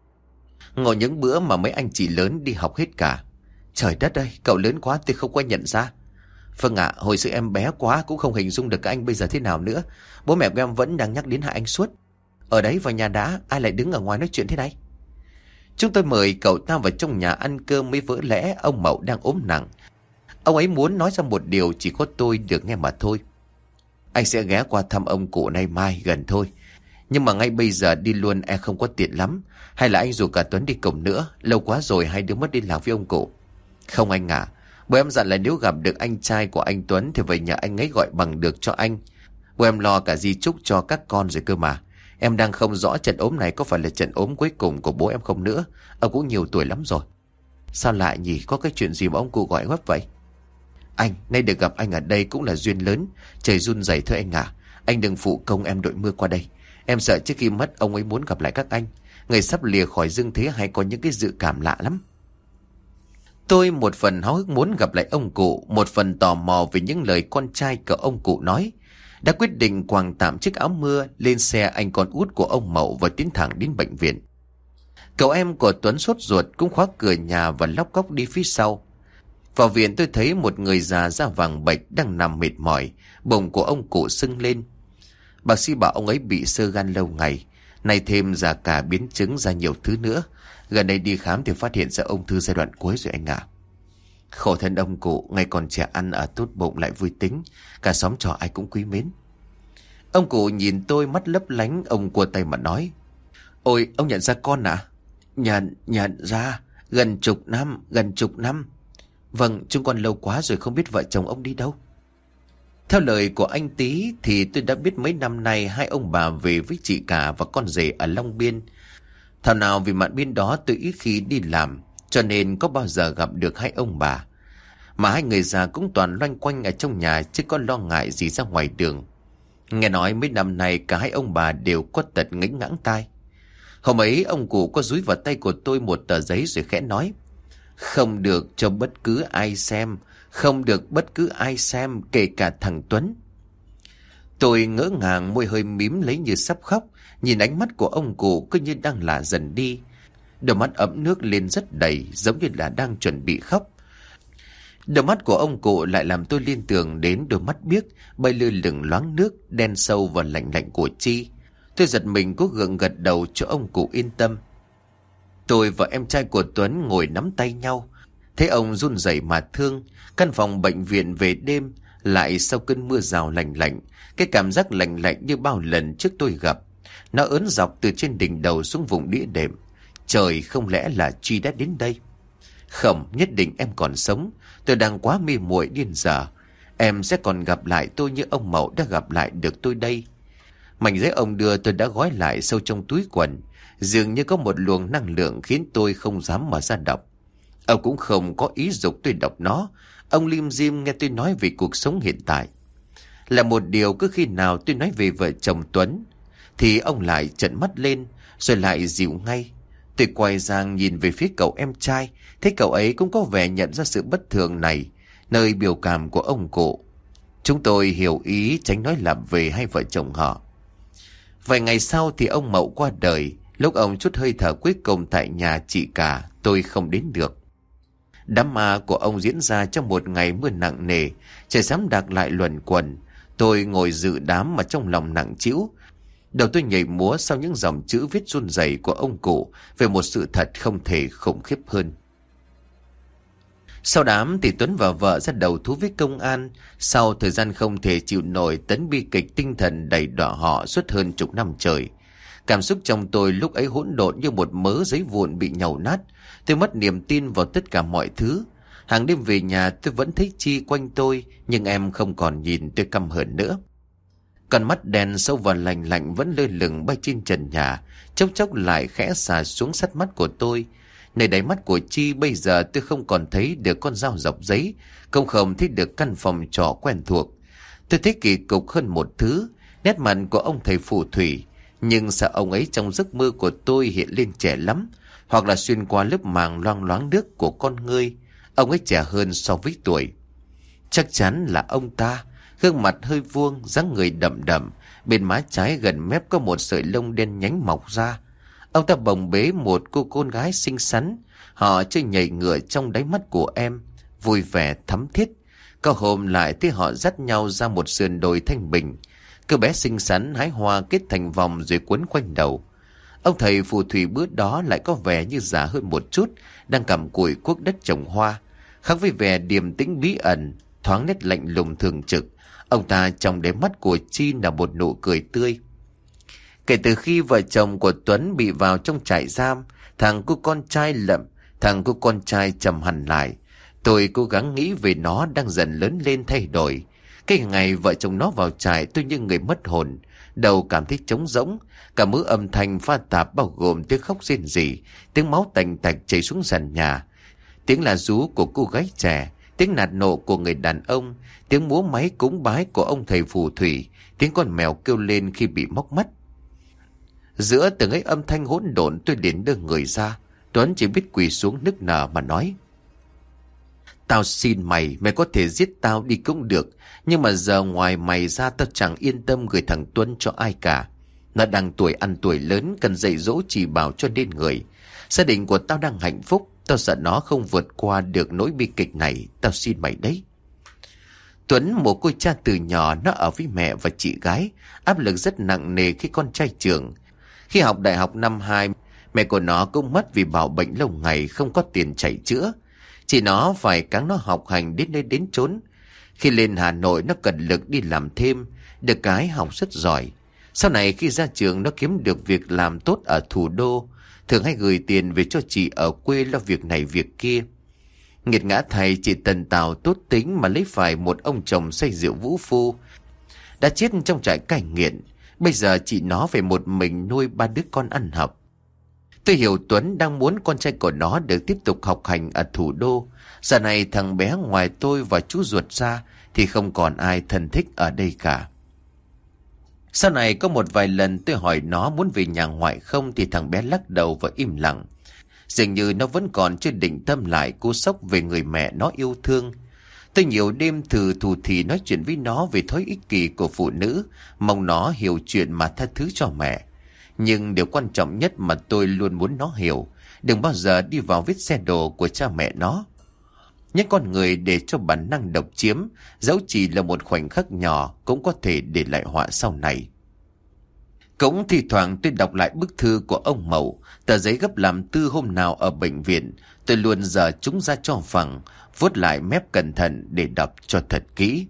Ngộ những bữa mà mấy anh chị lớn đi học hết cả. Trời đất ơi, cậu lớn quá tôi không có nhận ra. Vâng ạ, à, hồi xưa em bé quá cũng không hình dung được các anh bây giờ thế nào nữa. Bố mẹ của em vẫn đang nhắc đến hai anh suốt. Ở đấy vào nhà đã, ai lại đứng ở ngoài nói chuyện thế này? Chúng tôi mời cậu ta vào trong nhà ăn cơm mới vỡ lẽ ông Mậu đang ốm nặng. Ông ấy muốn nói ra một điều chỉ có tôi được nghe mà thôi. Anh sẽ ghé qua thăm ông cụ nay mai gần thôi. Nhưng mà ngay bây giờ đi luôn e không có tiện lắm. Hay là anh rủ cả Tuấn đi cùng nữa. Lâu quá rồi hai đứa mất liên lạc với ông cụ. Không anh ạ, à, bố em dặn là nếu gặp được anh trai của anh Tuấn thì về nhà anh ấy gọi bằng được cho anh. Bố em lo cả di chúc cho các con rồi cơ mà. Em đang không rõ trận ốm này có phải là trận ốm cuối cùng của bố em không nữa. Ông cũng nhiều tuổi lắm rồi. Sao lại nhỉ, có cái chuyện gì mà ông cụ gọi gấp vậy? Anh, nay được gặp anh ở đây cũng là duyên lớn. Trời run rẩy thôi anh à. Anh đừng phụ công em đội mưa qua đây. Em sợ trước khi mất ông ấy muốn gặp lại các anh. Người sắp lìa khỏi dương thế hay có những cái dự cảm lạ lắm. Tôi một phần háo hức muốn gặp lại ông cụ, một phần tò mò về những lời con trai của ông cụ nói. Đã quyết định quàng tạm chiếc áo mưa, lên xe anh con út của ông Mậu và tiến thẳng đến bệnh viện. Cậu em của Tuấn sốt ruột cũng khóa cửa nhà và lóc cóc đi phía sau. Vào viện tôi thấy một người già da vàng bệch đang nằm mệt mỏi, bụng của ông cụ sưng lên. Bác sĩ bảo ông ấy bị xơ gan lâu ngày, nay thêm già cả biến chứng ra nhiều thứ nữa. Gần đây đi khám thì phát hiện ra ung thư giai đoạn cuối rồi anh ạ. À. Khổ thân ông cụ, ngày còn trẻ ăn ở tốt bụng lại vui tính, cả xóm trọ ai cũng quý mến. Ông cụ nhìn tôi mắt lấp lánh, ông cua tay mà nói: Ôi, ông nhận ra con à? Nhận, nhận ra, gần chục năm, gần chục năm. Vâng, chúng con lâu quá rồi không biết vợ chồng ông đi đâu. Theo lời của anh Tý thì tôi đã biết mấy năm nay hai ông bà về với chị cả và con rể ở Long Biên. Thảo nào vì mạn biên đó tôi ít khi đi làm, cho nên có bao giờ gặp được hai ông bà. Mà hai người già cũng toàn loanh quanh ở trong nhà chứ có lo ngại gì ra ngoài đường. Nghe nói mấy năm nay cả hai ông bà đều có tật ngếnh ngãng tai. Hôm ấy ông cụ có dúi vào tay của tôi một tờ giấy rồi khẽ nói: Không được cho bất cứ ai xem, không được bất cứ ai xem, kể cả thằng Tuấn. Tôi ngỡ ngàng, môi hơi mím lấy như sắp khóc, nhìn ánh mắt của ông cụ cứ như đang lạ dần đi. Đôi mắt ấm nước lên rất đầy, giống như là đang chuẩn bị khóc. Đôi mắt của ông cụ lại làm tôi liên tưởng đến đôi mắt biếc bay lơ lửng loáng nước, đen sâu và lạnh lạnh của Chi. Tôi giật mình cố gượng gật đầu cho ông cụ yên tâm. Tôi và em trai của Tuấn ngồi nắm tay nhau. Thấy ông run rẩy mà thương. Căn phòng bệnh viện về đêm lại sau cơn mưa rào lạnh lạnh. Cái cảm giác lạnh lạnh như bao lần trước tôi gặp. Nó ớn dọc từ trên đỉnh đầu xuống vùng đĩa đệm. Trời, không lẽ là Chi đã đến đây? Không, nhất định em còn sống. Tôi đang quá mê muội điên dở. Em sẽ còn gặp lại tôi như ông Mậu đã gặp lại được tôi đây. Mảnh giấy ông đưa tôi đã gói lại sâu trong túi quần. Dường như có một luồng năng lượng khiến tôi không dám mở ra đọc. Ông cũng không có ý dục tôi đọc nó. Ông lim dim nghe tôi nói về cuộc sống hiện tại. Là một điều cứ khi nào tôi nói về vợ chồng Tuấn thì ông lại trợn mắt lên, rồi lại dịu ngay. Tôi quay sang nhìn về phía cậu em trai, thấy cậu ấy cũng có vẻ nhận ra sự bất thường này nơi biểu cảm của ông cụ. Chúng tôi hiểu ý tránh nói lặp về hai vợ chồng họ. Vài ngày sau thì ông Mậu qua đời. Lúc ông chút hơi thở cuối cùng tại nhà chị cả, tôi không đến được. Đám ma của ông diễn ra trong một ngày mưa nặng nề, trời xám đặc lại luẩn quẩn. Tôi ngồi dự đám mà trong lòng nặng trĩu. Đầu tôi nhảy múa sau những dòng chữ viết run rẩy của ông cụ về một sự thật không thể khủng khiếp hơn. Sau đám thì Tuấn và vợ ra đầu thú với công an. Sau thời gian không thể chịu nổi tấn bi kịch tinh thần đầy đọa họ suốt hơn chục năm trời. Cảm xúc trong tôi lúc ấy hỗn độn như một mớ giấy vụn bị nhàu nát. Tôi mất niềm tin vào tất cả mọi thứ. Hàng đêm về nhà tôi vẫn thấy Chi quanh tôi, nhưng em không còn nhìn tôi căm hờn nữa. Con mắt đen sâu và lạnh lạnh vẫn lơ lửng bay trên trần nhà, chốc chốc lại khẽ xà xuống sát mắt của tôi. Nơi đáy mắt của Chi bây giờ tôi không còn thấy được con dao dọc giấy, không không thấy được căn phòng trọ quen thuộc. Tôi thấy kỳ cục hơn một thứ, nét mặt của ông thầy phù thủy. Nhưng sao ông ấy trong giấc mơ của tôi hiện lên trẻ lắm, hoặc là xuyên qua lớp màng loang loáng nước của con ngươi, ông ấy trẻ hơn so với tuổi. Chắc chắn là ông ta. Gương mặt hơi vuông, dáng người đậm đậm, bên má trái gần mép có một sợi lông đen nhánh mọc ra. Ông ta bồng bế một cô con gái xinh xắn. Họ chơi nhảy ngựa trong đáy mắt của em, vui vẻ thắm thiết. Có hôm lại thấy họ dắt nhau ra một sườn đồi thanh bình. Cô bé xinh xắn hái hoa kết thành vòng rồi quấn quanh đầu. Ông thầy phù thủy bữa đó lại có vẻ như già hơn một chút, đang cầm cùi cuốc đất trồng hoa. Khác với vẻ điềm tĩnh bí ẩn, thoáng nét lạnh lùng thường trực, ông ta trong đáy mắt của Chi là một nụ cười tươi. Kể từ khi vợ chồng của Tuấn bị vào trong trại giam, thằng cô con trai lậm, thằng cô con trai trầm hẳn lại. Tôi cố gắng nghĩ về nó đang dần lớn lên thay đổi. Cái ngày vợ chồng nó vào trại tôi như người mất hồn, đầu cảm thấy trống rỗng. Cả mớ âm thanh pha tạp bao gồm tiếng khóc rên rỉ, tiếng máu tành tạch chảy xuống sàn nhà, tiếng la rú của cô gái trẻ, tiếng nạt nộ của người đàn ông, tiếng múa máy cúng bái của ông thầy phù thủy, tiếng con mèo kêu lên khi bị móc mắt. Giữa từng ấy âm thanh hỗn độn tôi liền đưa người ra. Tuấn chỉ biết quỳ xuống nức nở mà nói: "Tao xin mày, mày có thể giết tao đi cũng được, nhưng mà giờ ngoài mày ra tao chẳng yên tâm gửi thằng Tuấn cho ai cả. Nó đang tuổi ăn tuổi lớn, cần dạy dỗ chỉ bảo cho nên người. Gia đình của tao đang hạnh phúc, tao sợ nó không vượt qua được nỗi bi kịch này, tao xin mày đấy." Tuấn mồ côi cha từ nhỏ, nó ở với mẹ và chị gái, áp lực rất nặng nề khi con trai trưởng. Khi học đại học năm hai, mẹ của nó cũng mất vì bảo bệnh lâu ngày không có tiền chạy chữa. Chị nó phải cáng nó học hành đến nơi đến chốn. Khi lên Hà Nội nó cật lực đi làm thêm, được cái học rất giỏi. Sau này khi ra trường nó kiếm được việc làm tốt ở thủ đô, thường hay gửi tiền về cho chị ở quê lo việc này việc kia. Nghiệt ngã thầy chị tần tào tốt tính mà lấy phải một ông chồng say rượu vũ phu, đã chết trong trại cai nghiện. Bây giờ chị nó phải một mình nuôi ba đứa con ăn học. Tôi hiểu Tuấn đang muốn con trai của nó được tiếp tục học hành ở thủ đô. Giờ này thằng bé ngoài tôi và chú ruột ra thì không còn ai thân thích ở đây cả. Sau này có một vài lần tôi hỏi nó muốn về nhà ngoại không thì thằng bé lắc đầu và im lặng. Dường như nó vẫn còn chưa định tâm lại cú sốc về người mẹ nó yêu thương. Tôi nhiều đêm thử thù thì nói chuyện với nó về thói ích kỷ của phụ nữ, mong nó hiểu chuyện mà tha thứ cho mẹ. Nhưng điều quan trọng nhất mà tôi luôn muốn nó hiểu, đừng bao giờ đi vào vết xe đổ của cha mẹ nó. Những con người để cho bản năng độc chiếm, dẫu chỉ là một khoảnh khắc nhỏ, cũng có thể để lại họa sau này. Cũng thi thoảng tôi đọc lại bức thư của ông Mậu, tờ giấy gấp làm tư hôm nào ở bệnh viện. Tôi luôn dở chúng ra cho phẳng, vuốt lại mép cẩn thận để đọc cho thật kỹ.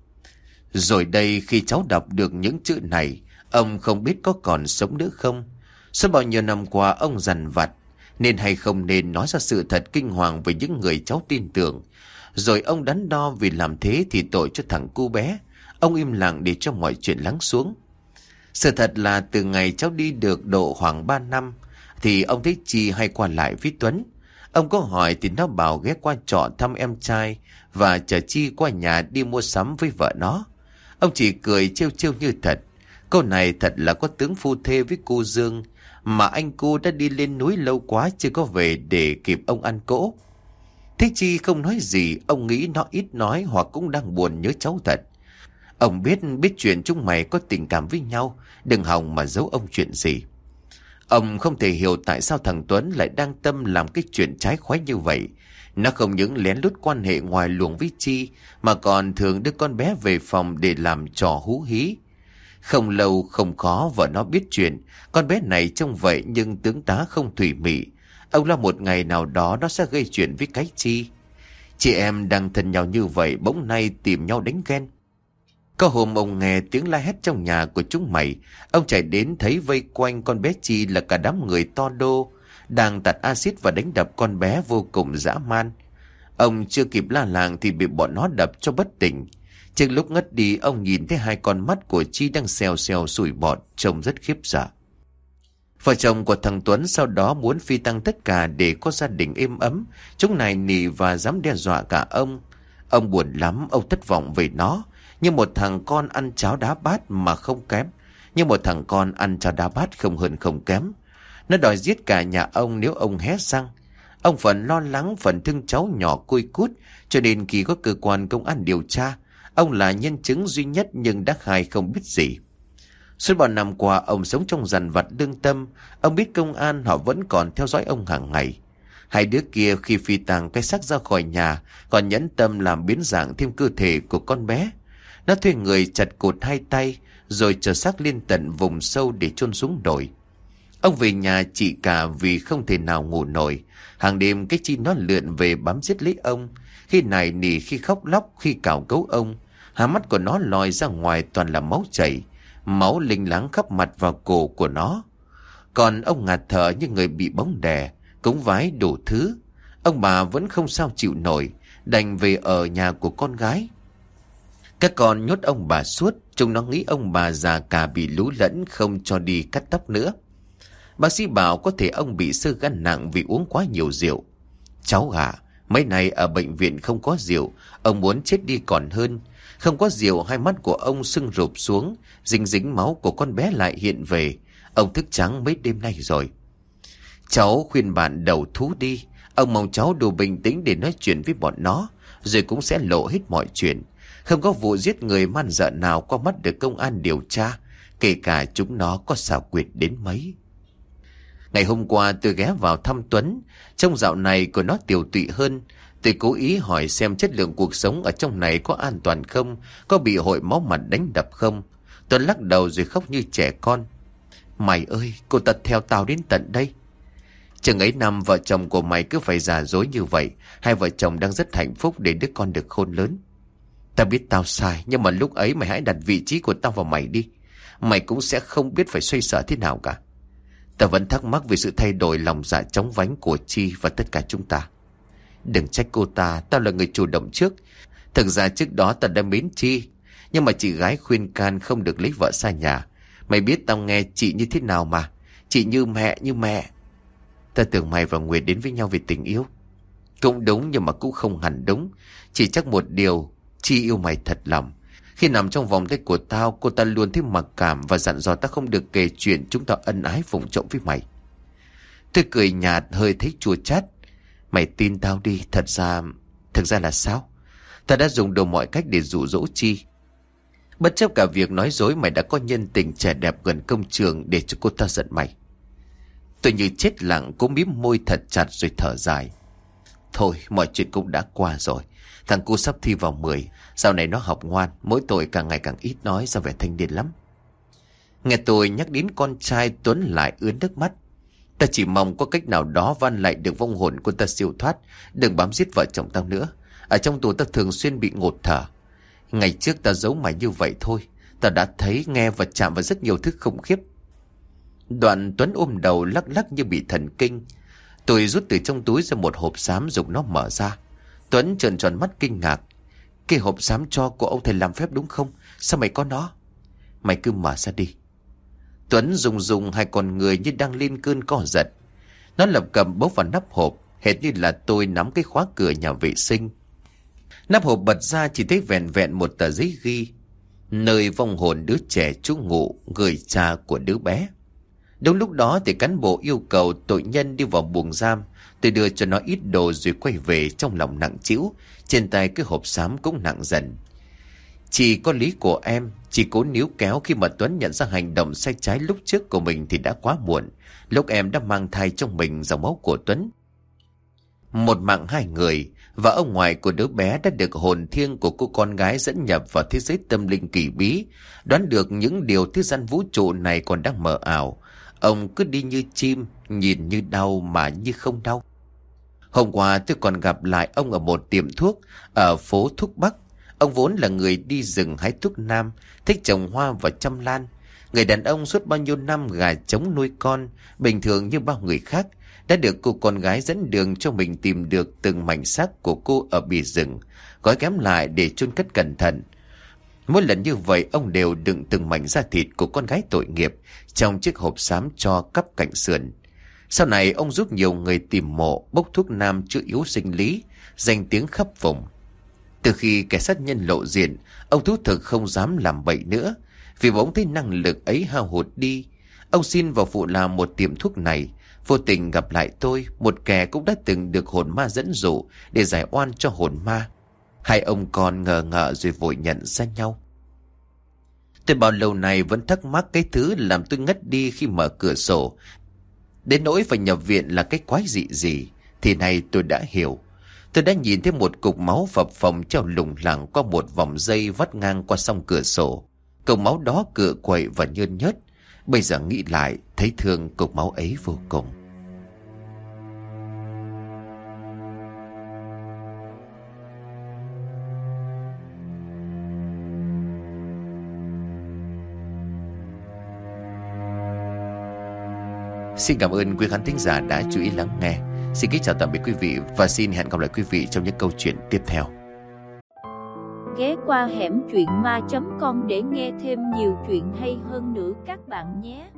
Rồi đây khi cháu đọc được những chữ này, ông không biết có còn sống nữa không. Suốt bao nhiêu năm qua ông dằn vặt, nên hay không nên nói ra sự thật kinh hoàng với những người cháu tin tưởng. Rồi ông đắn đo vì làm thế thì tội cho thằng cu bé. Ông im lặng để cho mọi chuyện lắng xuống. Sự thật là từ ngày cháu đi được độ khoảng ba năm thì ông thấy Chi hay qua lại với Tuấn. Ông có hỏi thì nó bảo ghé qua trọ thăm em trai và chở Chi qua nhà đi mua sắm với vợ nó. Ông chỉ cười trêu trêu như thật. Câu này thật là có tướng phu thê với cô Dương, mà anh cô đã đi lên núi lâu quá chưa có về để kịp ông ăn cỗ. Thế Chi không nói gì, ông nghĩ nó ít nói hoặc cũng đang buồn nhớ cháu thật. Ông biết biết chuyện chúng mày có tình cảm với nhau, đừng hòng mà giấu ông chuyện gì. Ông không thể hiểu tại sao thằng Tuấn lại đang tâm làm cái chuyện trái khoái như vậy. Nó không những lén lút quan hệ ngoài luồng với Chi, mà còn thường đưa con bé về phòng để làm trò hú hí. Không lâu không khó vợ nó biết chuyện, con bé này trông vậy nhưng tướng tá không thủy mị. Ông lo một ngày nào đó nó sẽ gây chuyện với cái Chi. Chị em đang thân nhau như vậy bỗng nay tìm nhau đánh ghen. Có hôm ông nghe tiếng la hét trong nhà của chúng mày, ông chạy đến thấy vây quanh con bé Chi là cả đám người to đô, đang tạt axit và đánh đập con bé vô cùng dã man. Ông chưa kịp la làng thì bị bọn nó đập cho bất tỉnh. Trước lúc ngất đi, ông nhìn thấy hai con mắt của Chi đang xèo xèo sủi bọt, trông rất khiếp sợ. Vợ chồng của thằng Tuấn sau đó muốn phi tăng tất cả để có gia đình êm ấm. Chúng này nỉ và dám đe dọa cả ông. Ông buồn lắm, ông thất vọng về nó. Như một thằng con ăn cháo đá bát mà không kém. Như một thằng con ăn cháo đá bát không hơn không kém. Nó đòi giết cả nhà ông nếu ông hé răng. Ông phần lo lắng, phần thương cháu nhỏ côi cút, cho nên khi có cơ quan công an điều tra, ông là nhân chứng duy nhất nhưng đã khai không biết gì. Suốt bao năm qua ông sống trong dằn vặt lương tâm. Ông biết công an họ vẫn còn theo dõi ông hàng ngày. Hai đứa kia khi phi tang cái xác ra khỏi nhà còn nhẫn tâm làm biến dạng thêm cơ thể của con bé. Nó thuê người chặt cột hai tay rồi chở xác lên tận vùng sâu để chôn xuống đồi. Ông về nhà chị cả vì không thể nào ngủ nổi. Hàng đêm cái Chi nó lượn về bám giết lấy ông. Khi nài nỉ, khi khóc lóc, khi cào cấu ông. Hai mắt của nó lòi ra ngoài toàn là máu chảy. Máu linh láng khắp mặt và cổ của nó. Còn ông ngạt thở như người bị bóng đè, cúng vái đủ thứ. Ông bà vẫn không sao chịu nổi, đành về ở nhà của con gái. Các con nhốt ông bà suốt, chúng nó nghĩ ông bà già cả bị lú lẫn không cho đi cắt tóc nữa. Bác sĩ bảo có thể ông bị xơ gan nặng vì uống quá nhiều rượu. Cháu ạ, mấy nay ở bệnh viện không có rượu, ông muốn chết đi còn hơn. Không có rượu, hai mắt của ông sưng rụp xuống, dính dính máu của con bé lại hiện về. Ông thức trắng mấy đêm nay rồi. Cháu khuyên bạn đầu thú đi. Ông mong cháu đủ bình tĩnh để nói chuyện với bọn nó, rồi cũng sẽ lộ hết mọi chuyện. Không có vụ giết người man dợ nào qua mắt được công an điều tra, kể cả chúng nó có xảo quyệt đến mấy. Ngày hôm qua tôi ghé vào thăm Tuấn. Trong dạo này của nó tiều tụy hơn. Tôi cố ý hỏi xem chất lượng cuộc sống ở trong này có an toàn không, có bị hội máu mặt đánh đập không. Tuấn lắc đầu rồi khóc như trẻ con. Mày ơi, cô ta theo tao đến tận đây. Chừng ấy năm vợ chồng của mày cứ phải giả dối như vậy. Hai vợ chồng đang rất hạnh phúc để đứa con được khôn lớn. Tao biết tao sai, nhưng mà lúc ấy mày hãy đặt vị trí của tao vào mày đi. Mày cũng sẽ không biết phải xoay sở thế nào cả. Tao vẫn thắc mắc về sự thay đổi lòng dạ chóng vánh của Chi và tất cả chúng ta. Đừng trách cô ta, tao là người chủ động trước. Thực ra trước đó tao đã mến Chi, nhưng mà chị gái khuyên can không được lấy vợ xa nhà. Mày biết tao nghe chị như thế nào mà. Chị như mẹ, như mẹ. Tao tưởng mày và Nguyệt đến với nhau vì tình yêu. Cũng đúng nhưng mà cũng không hẳn đúng. Chỉ chắc một điều, Chi yêu mày thật lòng. Khi nằm trong vòng tay của tao, cô ta luôn thấy mặc cảm và dặn dò tao không được kể chuyện chúng ta ân ái phụng trộm với mày. Tôi cười nhạt hơi thấy chua chát. Mày tin tao đi, thật ra... Thật ra là sao? Tao đã dùng đủ mọi cách để dụ dỗ Chi. Bất chấp cả việc nói dối, mày đã có nhân tình trẻ đẹp gần công trường để cho cô ta giận mày. Tôi như chết lặng, cố mím môi thật chặt rồi thở dài. Thôi, mọi chuyện cũng đã qua rồi. Thằng cu sắp thi vào mười. Sau này nó học ngoan, mỗi tội càng ngày càng ít nói, ra vẻ thanh niên lắm. Nghe tôi nhắc đến con trai, Tuấn lại ướt nước mắt. Ta chỉ mong có cách nào đó van lại được vong hồn của ta siêu thoát, đừng bám giết vợ chồng tao nữa. Ở trong tù ta thường xuyên bị ngột thở. Ngày trước ta giấu mày như vậy thôi, ta đã thấy, nghe và chạm vào rất nhiều thứ khủng khiếp. Đoạn Tuấn ôm đầu lắc lắc như bị thần kinh. Tôi rút từ trong túi ra một hộp xám, dùng nó mở ra. Tuấn trợn tròn mắt kinh ngạc. Cái hộp xám cho của ông thầy làm phép đúng không? Sao mày có nó? Mày cứ mở ra đi. Tuấn rùng rùng hai con người như đang lên cơn co giật. Nó lập cầm bốc vào nắp hộp, hệt như là tôi nắm cái khóa cửa nhà vệ sinh. Nắp hộp bật ra chỉ thấy vẹn vẹn một tờ giấy ghi: nơi vong hồn đứa trẻ trú ngụ, người cha của đứa bé. Đúng lúc đó thì cán bộ yêu cầu tội nhân đi vào buồng giam. Tôi đưa cho nó ít đồ rồi quay về, trong lòng nặng trĩu. Trên tay cái hộp xám cũng nặng dần. Chỉ có lý của em, chỉ cố níu kéo. Khi mà Tuấn nhận ra hành động sai trái lúc trước của mình thì đã quá muộn. Lúc em đã mang thai trong mình dòng máu của Tuấn. Một mạng hai người, và ông ngoại của đứa bé đã được hồn thiêng của cô con gái dẫn nhập vào thế giới tâm linh kỳ bí. Đoán được những điều thế gian vũ trụ này còn đang mờ ảo. Ông cứ đi như chim, nhìn như đau mà như không đau. Hôm qua tôi còn gặp lại ông ở một tiệm thuốc ở phố Thuốc Bắc. Ông vốn là người đi rừng hái thuốc nam, thích trồng hoa và chăm lan. Người đàn ông suốt bao nhiêu năm gà trống nuôi con, bình thường như bao người khác, đã được cô con gái dẫn đường cho mình tìm được từng mảnh xác của cô ở bìa rừng, gói ghém lại để chôn cất cẩn thận. Mỗi lần như vậy, ông đều đựng từng mảnh da thịt của con gái tội nghiệp trong chiếc hộp xám cho cắp cạnh sườn. Sau này ông giúp nhiều người tìm mộ, bốc thuốc nam chữa yếu sinh lý, danh tiếng khắp vùng. Từ khi kẻ sát nhân lộ diện, ông thú thực không dám làm bậy nữa, vì bỗng thấy năng lực ấy hao hụt đi. Ông xin vào phụ làm một tiệm thuốc này. Vô tình gặp lại tôi, một kẻ cũng đã từng được hồn ma dẫn dụ để giải oan cho hồn ma. Hai ông con ngờ ngợ rồi vội nhận ra nhau. Tôi bao lâu nay vẫn thắc mắc cái thứ làm tôi ngất đi khi mở cửa sổ, đến nỗi phải nhập viện là cái quái dị gì. Thì nay tôi đã hiểu. Tôi đã nhìn thấy một cục máu phập phồng treo lủng lẳng qua một vòng dây vắt ngang qua song cửa sổ. Cục máu đó cựa quậy và nhơn nhớt. Bây giờ nghĩ lại, thấy thương cục máu ấy vô cùng. Xin cảm ơn quý khán thính giả đã chú ý lắng nghe. Xin kính chào tạm biệt quý vị và xin hẹn gặp lại quý vị trong những câu chuyện tiếp theo. Ghé qua hẻm truyện ma chấm com để nghe thêm nhiều chuyện hay hơn nữa các bạn nhé.